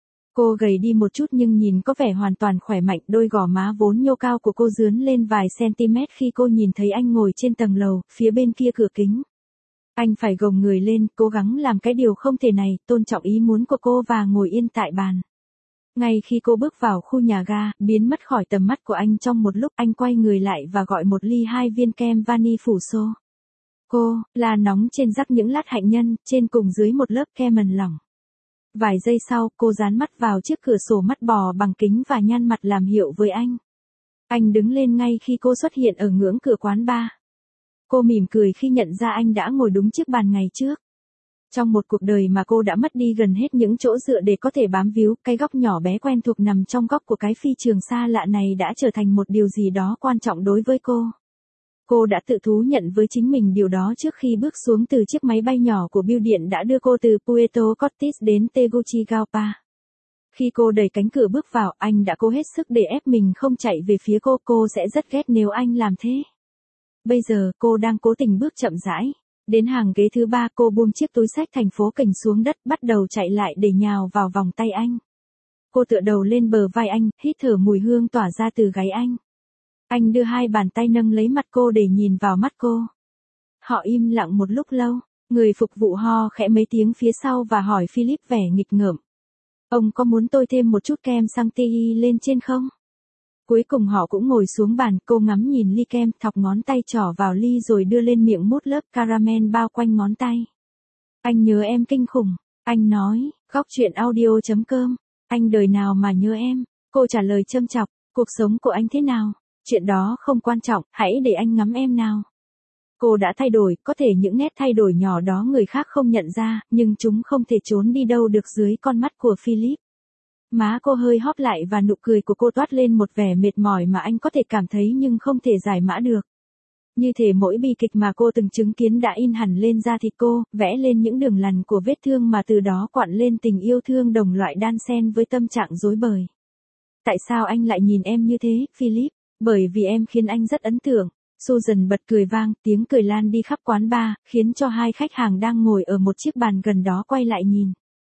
Cô gầy đi một chút nhưng nhìn có vẻ hoàn toàn khỏe mạnh, đôi gò má vốn nhô cao của cô dướn lên vài cm khi cô nhìn thấy anh ngồi trên tầng lầu, phía bên kia cửa kính. Anh phải gồng người lên, cố gắng làm cái điều không thể này, tôn trọng ý muốn của cô và ngồi yên tại bàn. Ngay khi cô bước vào khu nhà ga, biến mất khỏi tầm mắt của anh trong một lúc, anh quay người lại và gọi một ly hai viên kem vani phủ xô. Cô, là nóng trên rắc những lát hạnh nhân, trên cùng dưới một lớp kem mần lỏng. Vài giây sau, cô dán mắt vào chiếc cửa sổ mắt bò bằng kính và nhăn mặt làm hiệu với anh. Anh đứng lên ngay khi cô xuất hiện ở ngưỡng cửa quán bar. Cô mỉm cười khi nhận ra anh đã ngồi đúng chiếc bàn ngày trước. Trong một cuộc đời mà cô đã mất đi gần hết những chỗ dựa để có thể bám víu, cái góc nhỏ bé quen thuộc nằm trong góc của cái phi trường xa lạ này đã trở thành một điều gì đó quan trọng đối với cô. Cô đã tự thú nhận với chính mình điều đó trước khi bước xuống từ chiếc máy bay nhỏ của bưu điện đã đưa cô từ Puerto Cortés đến Tegucigalpa. Khi cô đẩy cánh cửa bước vào, anh đã cố hết sức để ép mình không chạy về phía cô, cô sẽ rất ghét nếu anh làm thế. Bây giờ, cô đang cố tình bước chậm rãi. Đến hàng ghế thứ ba, cô buông chiếc túi xách thành phố kềnh xuống đất, bắt đầu chạy lại để nhào vào vòng tay anh. Cô tựa đầu lên bờ vai anh, hít thở mùi hương tỏa ra từ gáy anh. Anh đưa hai bàn tay nâng lấy mặt cô để nhìn vào mắt cô. Họ im lặng một lúc lâu, người phục vụ ho khẽ mấy tiếng phía sau và hỏi Philip vẻ nghịch ngợm. Ông có muốn tôi thêm một chút kem chantilly lên trên không? Cuối cùng họ cũng ngồi xuống bàn, cô ngắm nhìn ly kem, thọc ngón tay trỏ vào ly rồi đưa lên miệng mút lớp caramel bao quanh ngón tay. Anh nhớ em kinh khủng, anh nói, góc chuyện audio chấm com. Anh đời nào mà nhớ em? Cô trả lời châm chọc, cuộc sống của anh thế nào? Chuyện đó không quan trọng, hãy để anh ngắm em nào. Cô đã thay đổi, có thể những nét thay đổi nhỏ đó người khác không nhận ra, nhưng chúng không thể trốn đi đâu được dưới con mắt của Philip. Má cô hơi hóp lại và nụ cười của cô toát lên một vẻ mệt mỏi mà anh có thể cảm thấy nhưng không thể giải mã được. Như thể mỗi bi kịch mà cô từng chứng kiến đã in hẳn lên da thịt cô, vẽ lên những đường lằn của vết thương mà từ đó quặn lên tình yêu thương đồng loại đan xen với tâm trạng rối bời. Tại sao anh lại nhìn em như thế, Philip? Bởi vì em khiến anh rất ấn tượng. Susan bật cười vang, tiếng cười lan đi khắp quán bar, khiến cho hai khách hàng đang ngồi ở một chiếc bàn gần đó quay lại nhìn.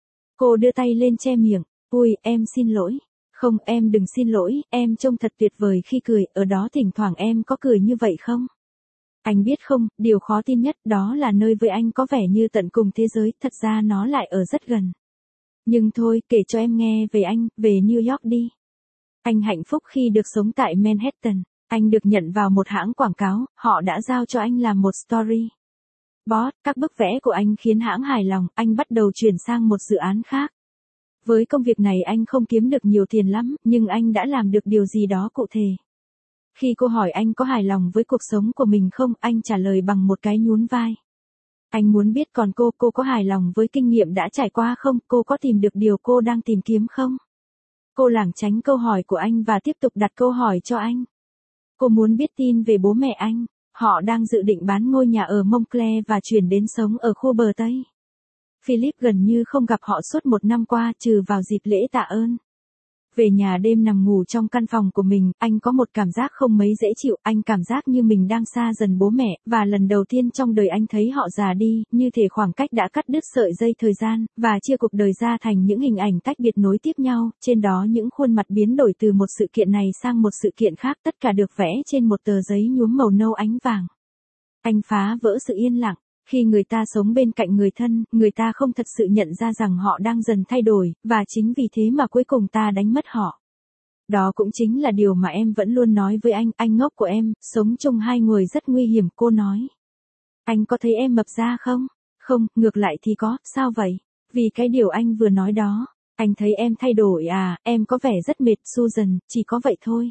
Cô đưa tay lên che miệng. Ui, em xin lỗi. Không, em đừng xin lỗi, em trông thật tuyệt vời khi cười, ở đó thỉnh thoảng em có cười như vậy không? Anh biết không, điều khó tin nhất đó là nơi với anh có vẻ như tận cùng thế giới, thật ra nó lại ở rất gần. Nhưng thôi, kể cho em nghe về anh, về New York đi. Anh hạnh phúc khi được sống tại Manhattan. Anh được nhận vào một hãng quảng cáo, họ đã giao cho anh làm một story. Boss, các bức vẽ của anh khiến hãng hài lòng, anh bắt đầu chuyển sang một dự án khác. Với công việc này anh không kiếm được nhiều tiền lắm, nhưng anh đã làm được điều gì đó cụ thể. Khi cô hỏi anh có hài lòng với cuộc sống của mình không, anh trả lời bằng một cái nhún vai. Anh muốn biết còn cô, cô có hài lòng với kinh nghiệm đã trải qua không? Cô có tìm được điều cô đang tìm kiếm không? Cô lảng tránh câu hỏi của anh và tiếp tục đặt câu hỏi cho anh. Cô muốn biết tin về bố mẹ anh. Họ đang dự định bán ngôi nhà ở Montclair và chuyển đến sống ở khu bờ Tây. Philip gần như không gặp họ suốt một năm qua trừ vào dịp lễ tạ ơn. Về nhà đêm nằm ngủ trong căn phòng của mình, anh có một cảm giác không mấy dễ chịu, anh cảm giác như mình đang xa dần bố mẹ, và lần đầu tiên trong đời anh thấy họ già đi, như thể khoảng cách đã cắt đứt sợi dây thời gian, và chia cuộc đời ra thành những hình ảnh tách biệt nối tiếp nhau, trên đó những khuôn mặt biến đổi từ một sự kiện này sang một sự kiện khác, tất cả được vẽ trên một tờ giấy nhuốm màu nâu ánh vàng. Anh phá vỡ sự yên lặng. Khi người ta sống bên cạnh người thân, người ta không thật sự nhận ra rằng họ đang dần thay đổi, và chính vì thế mà cuối cùng ta đánh mất họ. Đó cũng chính là điều mà em vẫn luôn nói với anh, anh ngốc của em, sống chung hai người rất nguy hiểm, cô nói. Anh có thấy em mập ra không? Không, ngược lại thì có, sao vậy? Vì cái điều anh vừa nói đó. Anh thấy em thay đổi à, em có vẻ rất mệt, Susan, chỉ có vậy thôi.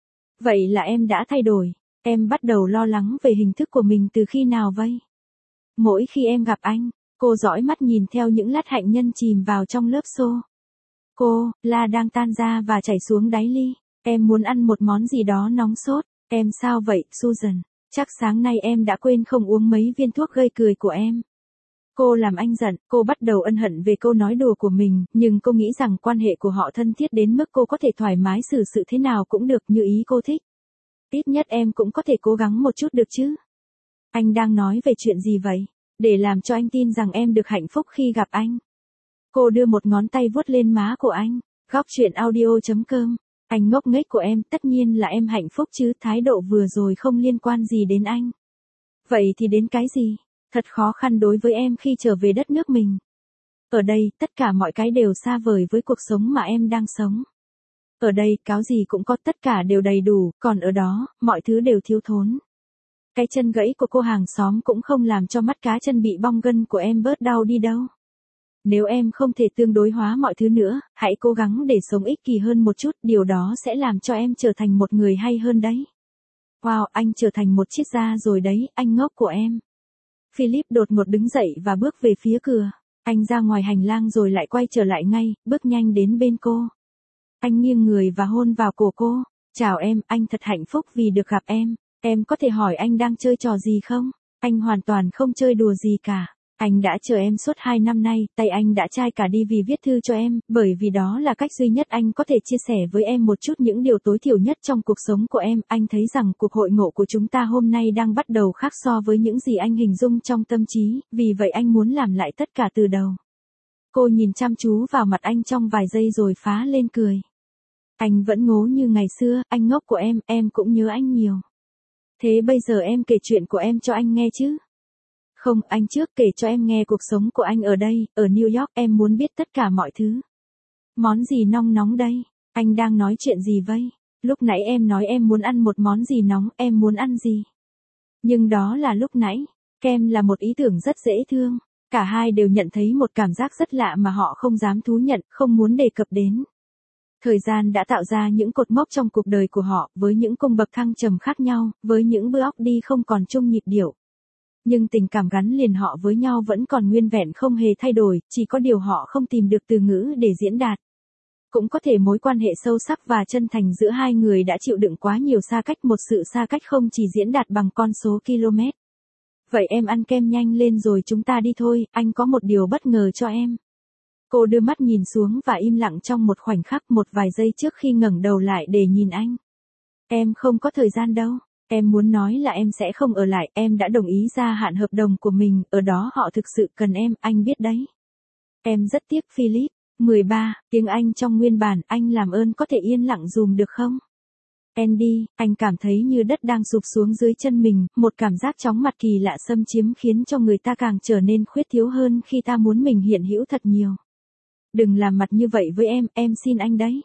Vậy là em đã thay đổi. Em bắt đầu lo lắng về hình thức của mình từ khi nào vậy? Mỗi khi em gặp anh, cô dõi mắt nhìn theo những lát hạnh nhân chìm vào trong lớp xô. Cô, la đang tan ra và chảy xuống đáy ly. Em muốn ăn một món gì đó nóng sốt. Em sao vậy, Susan? Chắc sáng nay em đã quên không uống mấy viên thuốc gây cười của em. Cô làm anh giận, cô bắt đầu ân hận về câu nói đùa của mình, nhưng cô nghĩ rằng quan hệ của họ thân thiết đến mức cô có thể thoải mái xử sự thế nào cũng được như ý cô thích. Ít nhất em cũng có thể cố gắng một chút được chứ. Anh đang nói về chuyện gì vậy? Để làm cho anh tin rằng em được hạnh phúc khi gặp anh. Cô đưa một ngón tay vuốt lên má của anh. Góc truyện audio chấm com. Anh ngốc nghếch của em, tất nhiên là em hạnh phúc chứ, thái độ vừa rồi không liên quan gì đến anh. Vậy thì đến cái gì? Thật khó khăn đối với em khi trở về đất nước mình. Ở đây, tất cả mọi cái đều xa vời với cuộc sống mà em đang sống. Ở đây, cáo gì cũng có, tất cả đều đầy đủ, còn ở đó, mọi thứ đều thiếu thốn. Cái chân gãy của cô hàng xóm cũng không làm cho mắt cá chân bị bong gân của em bớt đau đi đâu. Nếu em không thể tương đối hóa mọi thứ nữa, hãy cố gắng để sống ích kỷ hơn một chút, điều đó sẽ làm cho em trở thành một người hay hơn đấy. Wow, anh trở thành một triết gia rồi đấy, anh ngốc của em. Philip đột ngột đứng dậy và bước về phía cửa. Anh ra ngoài hành lang rồi lại quay trở lại ngay, bước nhanh đến bên cô. Anh nghiêng người và hôn vào cổ cô. Chào em, anh thật hạnh phúc vì được gặp em. Em có thể hỏi anh đang chơi trò gì không? Anh hoàn toàn không chơi đùa gì cả. Anh đã chờ em suốt hai năm nay, tay anh đã chai cả đi vì viết thư cho em, bởi vì đó là cách duy nhất anh có thể chia sẻ với em một chút những điều tối thiểu nhất trong cuộc sống của em. Anh thấy rằng cuộc hội ngộ của chúng ta hôm nay đang bắt đầu khác so với những gì anh hình dung trong tâm trí, vì vậy anh muốn làm lại tất cả từ đầu. Cô nhìn chăm chú vào mặt anh trong vài giây rồi phá lên cười. Anh vẫn ngố như ngày xưa, anh ngốc của em, em cũng nhớ anh nhiều. Thế bây giờ em kể chuyện của em cho anh nghe chứ? Không, anh trước kể cho em nghe cuộc sống của anh ở đây, ở New York, em muốn biết tất cả mọi thứ. Món gì nong nóng đây? Anh đang nói chuyện gì vậy? Lúc nãy em nói em muốn ăn một món gì nóng, em muốn ăn gì? Nhưng đó là lúc nãy, kem là một ý tưởng rất dễ thương. Cả hai đều nhận thấy một cảm giác rất lạ mà họ không dám thú nhận, không muốn đề cập đến. Thời gian đã tạo ra những cột mốc trong cuộc đời của họ, với những cung bậc thăng trầm khác nhau, với những bước đi không còn chung nhịp điệu. Nhưng tình cảm gắn liền họ với nhau vẫn còn nguyên vẹn không hề thay đổi, chỉ có điều họ không tìm được từ ngữ để diễn đạt. Cũng có thể mối quan hệ sâu sắc và chân thành giữa hai người đã chịu đựng quá nhiều xa cách, một sự xa cách không chỉ diễn đạt bằng con số km. Vậy em ăn kem nhanh lên rồi chúng ta đi thôi, anh có một điều bất ngờ cho em. Cô đưa mắt nhìn xuống và im lặng trong một khoảnh khắc, một vài giây trước khi ngẩng đầu lại để nhìn anh. Em không có thời gian đâu. Em muốn nói là em sẽ không ở lại, em đã đồng ý gia hạn hợp đồng của mình, ở đó họ thực sự cần em, anh biết đấy. Em rất tiếc Philip. mười ba, tiếng Anh trong nguyên bản, anh làm ơn có thể yên lặng dùm được không? Andy, anh cảm thấy như đất đang sụp xuống dưới chân mình, một cảm giác chóng mặt kỳ lạ xâm chiếm khiến cho người ta càng trở nên khuyết thiếu hơn khi ta muốn mình hiện hữu thật nhiều. Đừng làm mặt như vậy với em, em xin anh đấy.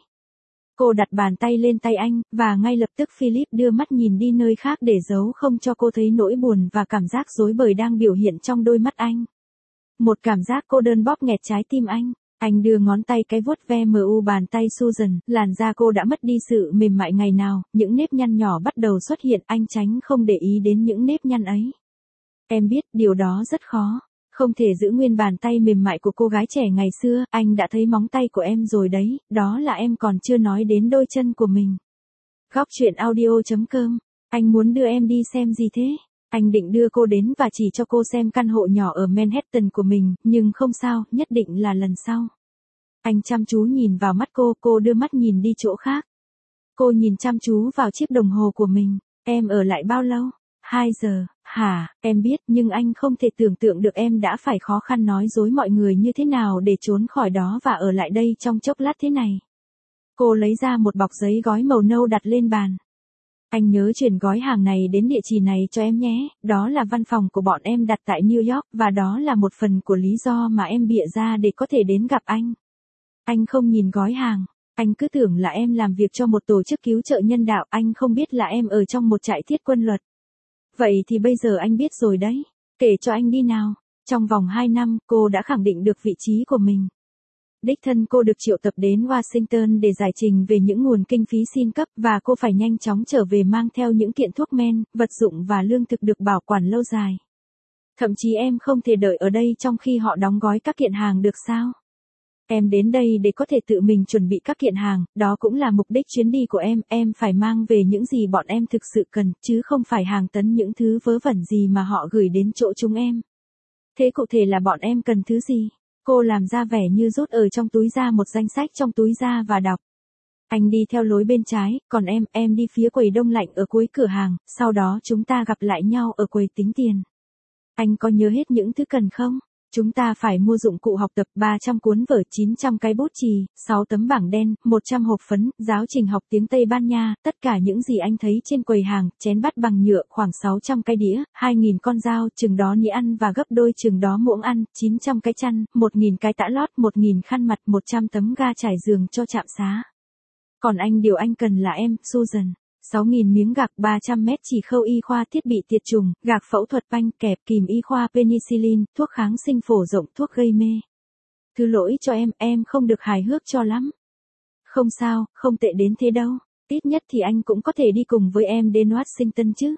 Cô đặt bàn tay lên tay anh, và ngay lập tức Philip đưa mắt nhìn đi nơi khác để giấu không cho cô thấy nỗi buồn và cảm giác rối bời đang biểu hiện trong đôi mắt anh. Một cảm giác cô đơn bóp nghẹt trái tim anh. Anh đưa ngón tay cái vuốt ve mờ u bàn tay Susan, làn da cô đã mất đi sự mềm mại ngày nào, những nếp nhăn nhỏ bắt đầu xuất hiện, anh tránh không để ý đến những nếp nhăn ấy. Em biết điều đó rất khó. Không thể giữ nguyên bàn tay mềm mại của cô gái trẻ ngày xưa, anh đã thấy móng tay của em rồi đấy, đó là em còn chưa nói đến đôi chân của mình. Góc chuyện audio chấm com. Anh muốn đưa em đi xem gì thế? Anh định đưa cô đến và chỉ cho cô xem căn hộ nhỏ ở Manhattan của mình, nhưng không sao, nhất định là lần sau. Anh chăm chú nhìn vào mắt cô, cô đưa mắt nhìn đi chỗ khác. Cô nhìn chăm chú vào chiếc đồng hồ của mình. Em ở lại bao lâu? Hai giờ, hả, em biết, nhưng anh không thể tưởng tượng được em đã phải khó khăn nói dối mọi người như thế nào để trốn khỏi đó và ở lại đây trong chốc lát thế này. Cô lấy ra một bọc giấy gói màu nâu đặt lên bàn. Anh nhớ chuyển gói hàng này đến địa chỉ này cho em nhé, đó là văn phòng của bọn em đặt tại New York và đó là một phần của lý do mà em bịa ra để có thể đến gặp anh. Anh không nhìn gói hàng, anh cứ tưởng là em làm việc cho một tổ chức cứu trợ nhân đạo, anh không biết là em ở trong một trại thiết quân luật. Vậy thì bây giờ anh biết rồi đấy, kể cho anh đi nào. Trong vòng hai năm, cô đã khẳng định được vị trí của mình. Đích thân cô được triệu tập đến Washington để giải trình về những nguồn kinh phí xin cấp và cô phải nhanh chóng trở về mang theo những kiện thuốc men, vật dụng và lương thực được bảo quản lâu dài. Thậm chí em không thể đợi ở đây trong khi họ đóng gói các kiện hàng được sao? Em đến đây để có thể tự mình chuẩn bị các kiện hàng, đó cũng là mục đích chuyến đi của em, em phải mang về những gì bọn em thực sự cần, chứ không phải hàng tấn những thứ vớ vẩn gì mà họ gửi đến chỗ chúng em. Thế cụ thể là bọn em cần thứ gì? Cô làm ra vẻ như rút ở trong túi ra một danh sách trong túi ra và đọc. Anh đi theo lối bên trái, còn em, em đi phía quầy đông lạnh ở cuối cửa hàng, sau đó chúng ta gặp lại nhau ở quầy tính tiền. Anh có nhớ hết những thứ cần không? Chúng ta phải mua dụng cụ học tập ba trăm cuốn vở, chín trăm cái bút chì, sáu tấm bảng đen, một trăm hộp phấn, giáo trình học tiếng Tây Ban Nha, tất cả những gì anh thấy trên quầy hàng, chén bát bằng nhựa, khoảng sáu trăm cái đĩa, hai nghìn con dao, chừng đó nĩa ăn và gấp đôi chừng đó muỗng ăn, chín trăm cái chăn, một nghìn cái tã lót, một nghìn khăn mặt, một trăm tấm ga trải giường cho trạm xá. Còn anh điều anh cần là em, Susan. sáu nghìn miếng gạc, ba trăm mét chỉ khâu y khoa, thiết bị tiệt trùng, gạc phẫu thuật panh, kẹp, kìm y khoa, penicillin, thuốc kháng sinh phổ rộng, thuốc gây mê. Thứ lỗi cho em, em không được hài hước cho lắm. Không sao, không tệ đến thế đâu. Ít nhất thì anh cũng có thể đi cùng với em đến Washington chứ.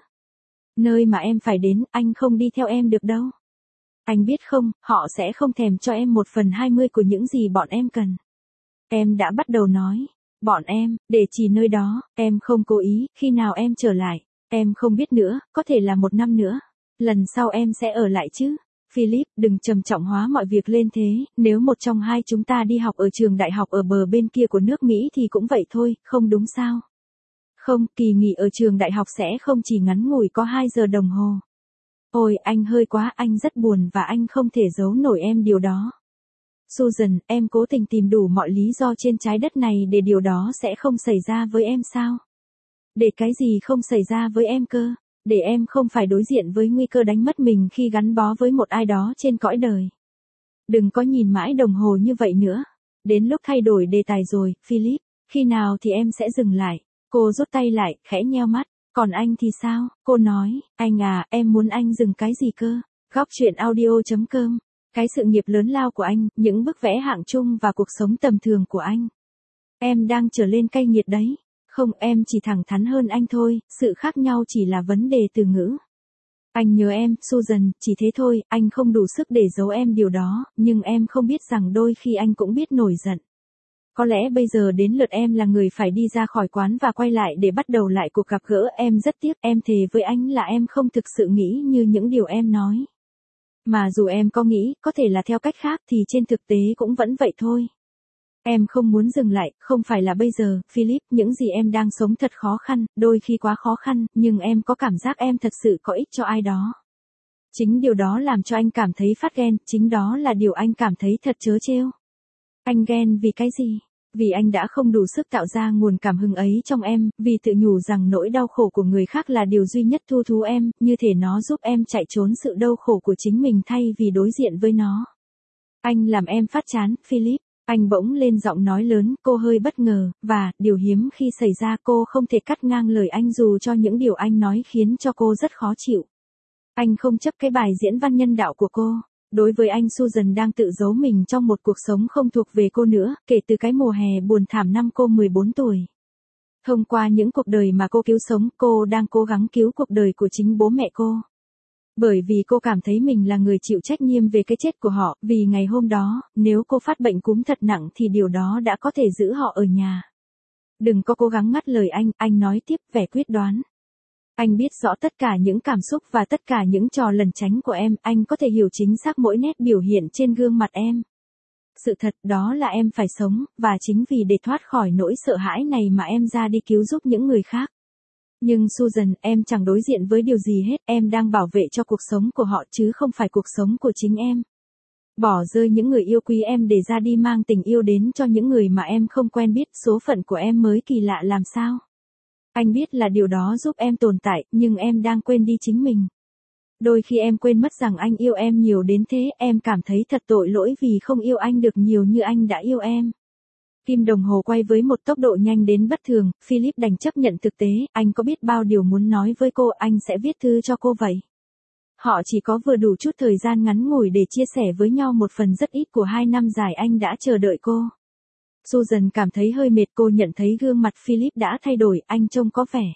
Nơi mà em phải đến, anh không đi theo em được đâu. Anh biết không, họ sẽ không thèm cho em một phần hai mươi của những gì bọn em cần. Em đã bắt đầu nói. Bọn em, để chỉ nơi đó, em không cố ý, khi nào em trở lại, em không biết nữa, có thể là một năm nữa. Lần sau em sẽ ở lại chứ. Philip, đừng trầm trọng hóa mọi việc lên thế, nếu một trong hai chúng ta đi học ở trường đại học ở bờ bên kia của nước Mỹ thì cũng vậy thôi, không đúng sao? Không, kỳ nghỉ ở trường đại học sẽ không chỉ ngắn ngủi có hai giờ đồng hồ. Ôi, anh hơi quá, anh rất buồn và anh không thể giấu nổi em điều đó. Susan, em cố tình tìm đủ mọi lý do trên trái đất này để điều đó sẽ không xảy ra với em sao? Để cái gì không xảy ra với em cơ? Để em không phải đối diện với nguy cơ đánh mất mình khi gắn bó với một ai đó trên cõi đời. Đừng có nhìn mãi đồng hồ như vậy nữa. Đến lúc thay đổi đề tài rồi, Philip. Khi nào thì em sẽ dừng lại? Cô rút tay lại, khẽ nheo mắt. Còn anh thì sao? Cô nói, anh à, em muốn anh dừng cái gì cơ? Góc chuyện audio chấm com. Cái sự nghiệp lớn lao của anh, những bức vẽ hạng trung và cuộc sống tầm thường của anh. Em đang trở lên cay nghiệt đấy. Không, em chỉ thẳng thắn hơn anh thôi, sự khác nhau chỉ là vấn đề từ ngữ. Anh nhớ em, Susan, chỉ thế thôi, anh không đủ sức để giấu em điều đó, nhưng em không biết rằng đôi khi anh cũng biết nổi giận. Có lẽ bây giờ đến lượt em là người phải đi ra khỏi quán và quay lại để bắt đầu lại cuộc gặp gỡ, em rất tiếc, em thề với anh là em không thực sự nghĩ như những điều em nói. Mà dù em có nghĩ, có thể là theo cách khác thì trên thực tế cũng vẫn vậy thôi. Em không muốn dừng lại, không phải là bây giờ, Philip, những gì em đang sống thật khó khăn, đôi khi quá khó khăn, nhưng em có cảm giác em thật sự có ích cho ai đó. Chính điều đó làm cho anh cảm thấy phát ghen, chính đó là điều anh cảm thấy thật trớ trêu. Anh ghen vì cái gì? Vì anh đã không đủ sức tạo ra nguồn cảm hứng ấy trong em, vì tự nhủ rằng nỗi đau khổ của người khác là điều duy nhất thu thú em, như thể nó giúp em chạy trốn sự đau khổ của chính mình thay vì đối diện với nó. Anh làm em phát chán, Philip. Anh bỗng lên giọng nói lớn, cô hơi bất ngờ, và, điều hiếm khi xảy ra cô không thể cắt ngang lời anh dù cho những điều anh nói khiến cho cô rất khó chịu. Anh không chấp cái bài diễn văn nhân đạo của cô. Đối với anh, Susan đang tự giấu mình trong một cuộc sống không thuộc về cô nữa, kể từ cái mùa hè buồn thảm năm cô mười bốn tuổi. Thông qua những cuộc đời mà cô cứu sống, cô đang cố gắng cứu cuộc đời của chính bố mẹ cô. Bởi vì cô cảm thấy mình là người chịu trách nhiệm về cái chết của họ, vì ngày hôm đó, nếu cô phát bệnh cúm thật nặng thì điều đó đã có thể giữ họ ở nhà. Đừng có cố gắng ngắt lời anh, anh nói tiếp vẻ quyết đoán. Anh biết rõ tất cả những cảm xúc và tất cả những trò lẩn tránh của em, anh có thể hiểu chính xác mỗi nét biểu hiện trên gương mặt em. Sự thật đó là em phải sống, và chính vì để thoát khỏi nỗi sợ hãi này mà em ra đi cứu giúp những người khác. Nhưng Susan, em chẳng đối diện với điều gì hết, em đang bảo vệ cho cuộc sống của họ chứ không phải cuộc sống của chính em. Bỏ rơi những người yêu quý em để ra đi mang tình yêu đến cho những người mà em không quen biết, số phận của em mới kỳ lạ làm sao. Anh biết là điều đó giúp em tồn tại, nhưng em đang quên đi chính mình. Đôi khi em quên mất rằng anh yêu em nhiều đến thế, em cảm thấy thật tội lỗi vì không yêu anh được nhiều như anh đã yêu em. Kim đồng hồ quay với một tốc độ nhanh đến bất thường, Philip đành chấp nhận thực tế, anh có biết bao điều muốn nói với cô, anh sẽ viết thư cho cô vậy. Họ chỉ có vừa đủ chút thời gian ngắn ngủi để chia sẻ với nhau một phần rất ít của hai năm dài anh đã chờ đợi cô. Susan cảm thấy hơi mệt, cô nhận thấy gương mặt Philip đã thay đổi, anh trông có vẻ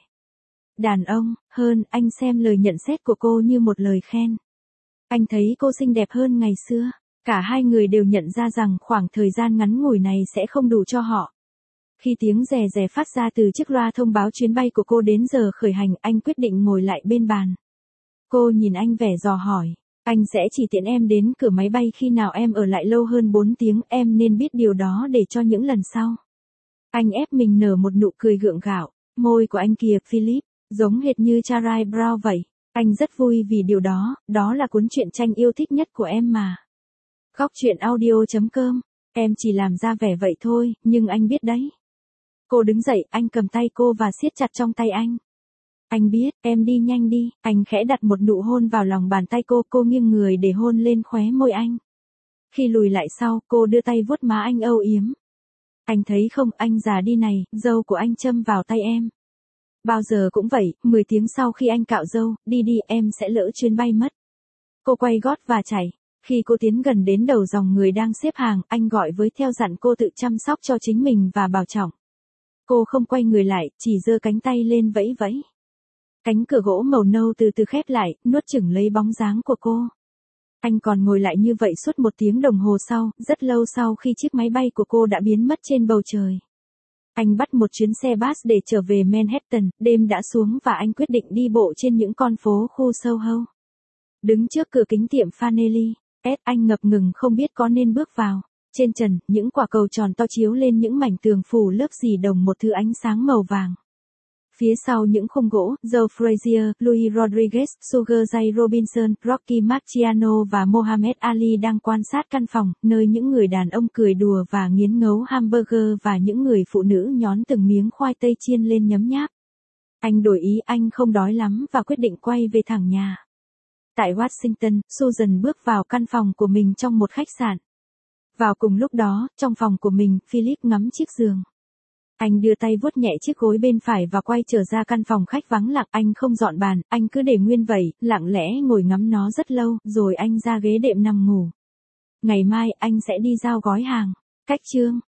đàn ông hơn, anh xem lời nhận xét của cô như một lời khen. Anh thấy cô xinh đẹp hơn ngày xưa. Cả hai người đều nhận ra rằng khoảng thời gian ngắn ngủi này sẽ không đủ cho họ. Khi tiếng rè rè phát ra từ chiếc loa thông báo chuyến bay của cô đến giờ khởi hành, anh quyết định ngồi lại bên bàn. Cô nhìn anh vẻ dò hỏi, anh sẽ chỉ tiễn em đến cửa máy bay khi nào em ở lại lâu hơn bốn tiếng, em nên biết điều đó để cho những lần sau. Anh ép mình nở một nụ cười gượng gạo, môi của anh kìa Philip, giống hệt như Charlie Brown vậy. Anh rất vui vì điều đó, đó là cuốn truyện tranh yêu thích nhất của em mà. Góc truyện audio chấm com, em chỉ làm ra vẻ vậy thôi, nhưng anh biết đấy. Cô đứng dậy, anh cầm tay cô và siết chặt trong tay anh. Anh biết, em đi nhanh đi, anh khẽ đặt một nụ hôn vào lòng bàn tay cô, cô nghiêng người để hôn lên khóe môi anh. Khi lùi lại sau, cô đưa tay vuốt má anh âu yếm. Anh thấy không, anh già đi này, râu của anh châm vào tay em. Bao giờ cũng vậy, mười tiếng sau khi anh cạo râu, đi đi, em sẽ lỡ chuyến bay mất. Cô quay gót và chạy. Khi cô tiến gần đến đầu dòng người đang xếp hàng, anh gọi với theo dặn cô tự chăm sóc cho chính mình và bảo trọng. Cô không quay người lại, chỉ giơ cánh tay lên vẫy vẫy. Cánh cửa gỗ màu nâu từ từ khép lại, nuốt chửng lấy bóng dáng của cô. Anh còn ngồi lại như vậy suốt một tiếng đồng hồ sau, rất lâu sau khi chiếc máy bay của cô đã biến mất trên bầu trời. Anh bắt một chuyến xe bus để trở về Manhattan, đêm đã xuống và anh quyết định đi bộ trên những con phố khu Soho. Đứng trước cửa kính tiệm Fanelli, S anh ngập ngừng không biết có nên bước vào. Trên trần, những quả cầu tròn to chiếu lên những mảnh tường phủ lớp xì đồng một thứ ánh sáng màu vàng. Phía sau những khung gỗ, Joe Frazier, Louis Rodriguez, Sugar Ray Robinson, Rocky Marciano và Muhammad Ali đang quan sát căn phòng, nơi những người đàn ông cười đùa và nghiến ngấu hamburger và những người phụ nữ nhón từng miếng khoai tây chiên lên nhấm nháp. Anh đổi ý, anh không đói lắm và quyết định quay về thẳng nhà. Tại Washington, Susan bước vào căn phòng của mình trong một khách sạn. Vào cùng lúc đó, trong phòng của mình, Philip ngắm chiếc giường. Anh đưa tay vuốt nhẹ chiếc gối bên phải và quay trở ra căn phòng khách vắng lặng. Anh không dọn bàn, anh cứ để nguyên vậy, lặng lẽ ngồi ngắm nó rất lâu, rồi anh ra ghế đệm nằm ngủ. Ngày mai, anh sẽ đi giao gói hàng. Cách chương.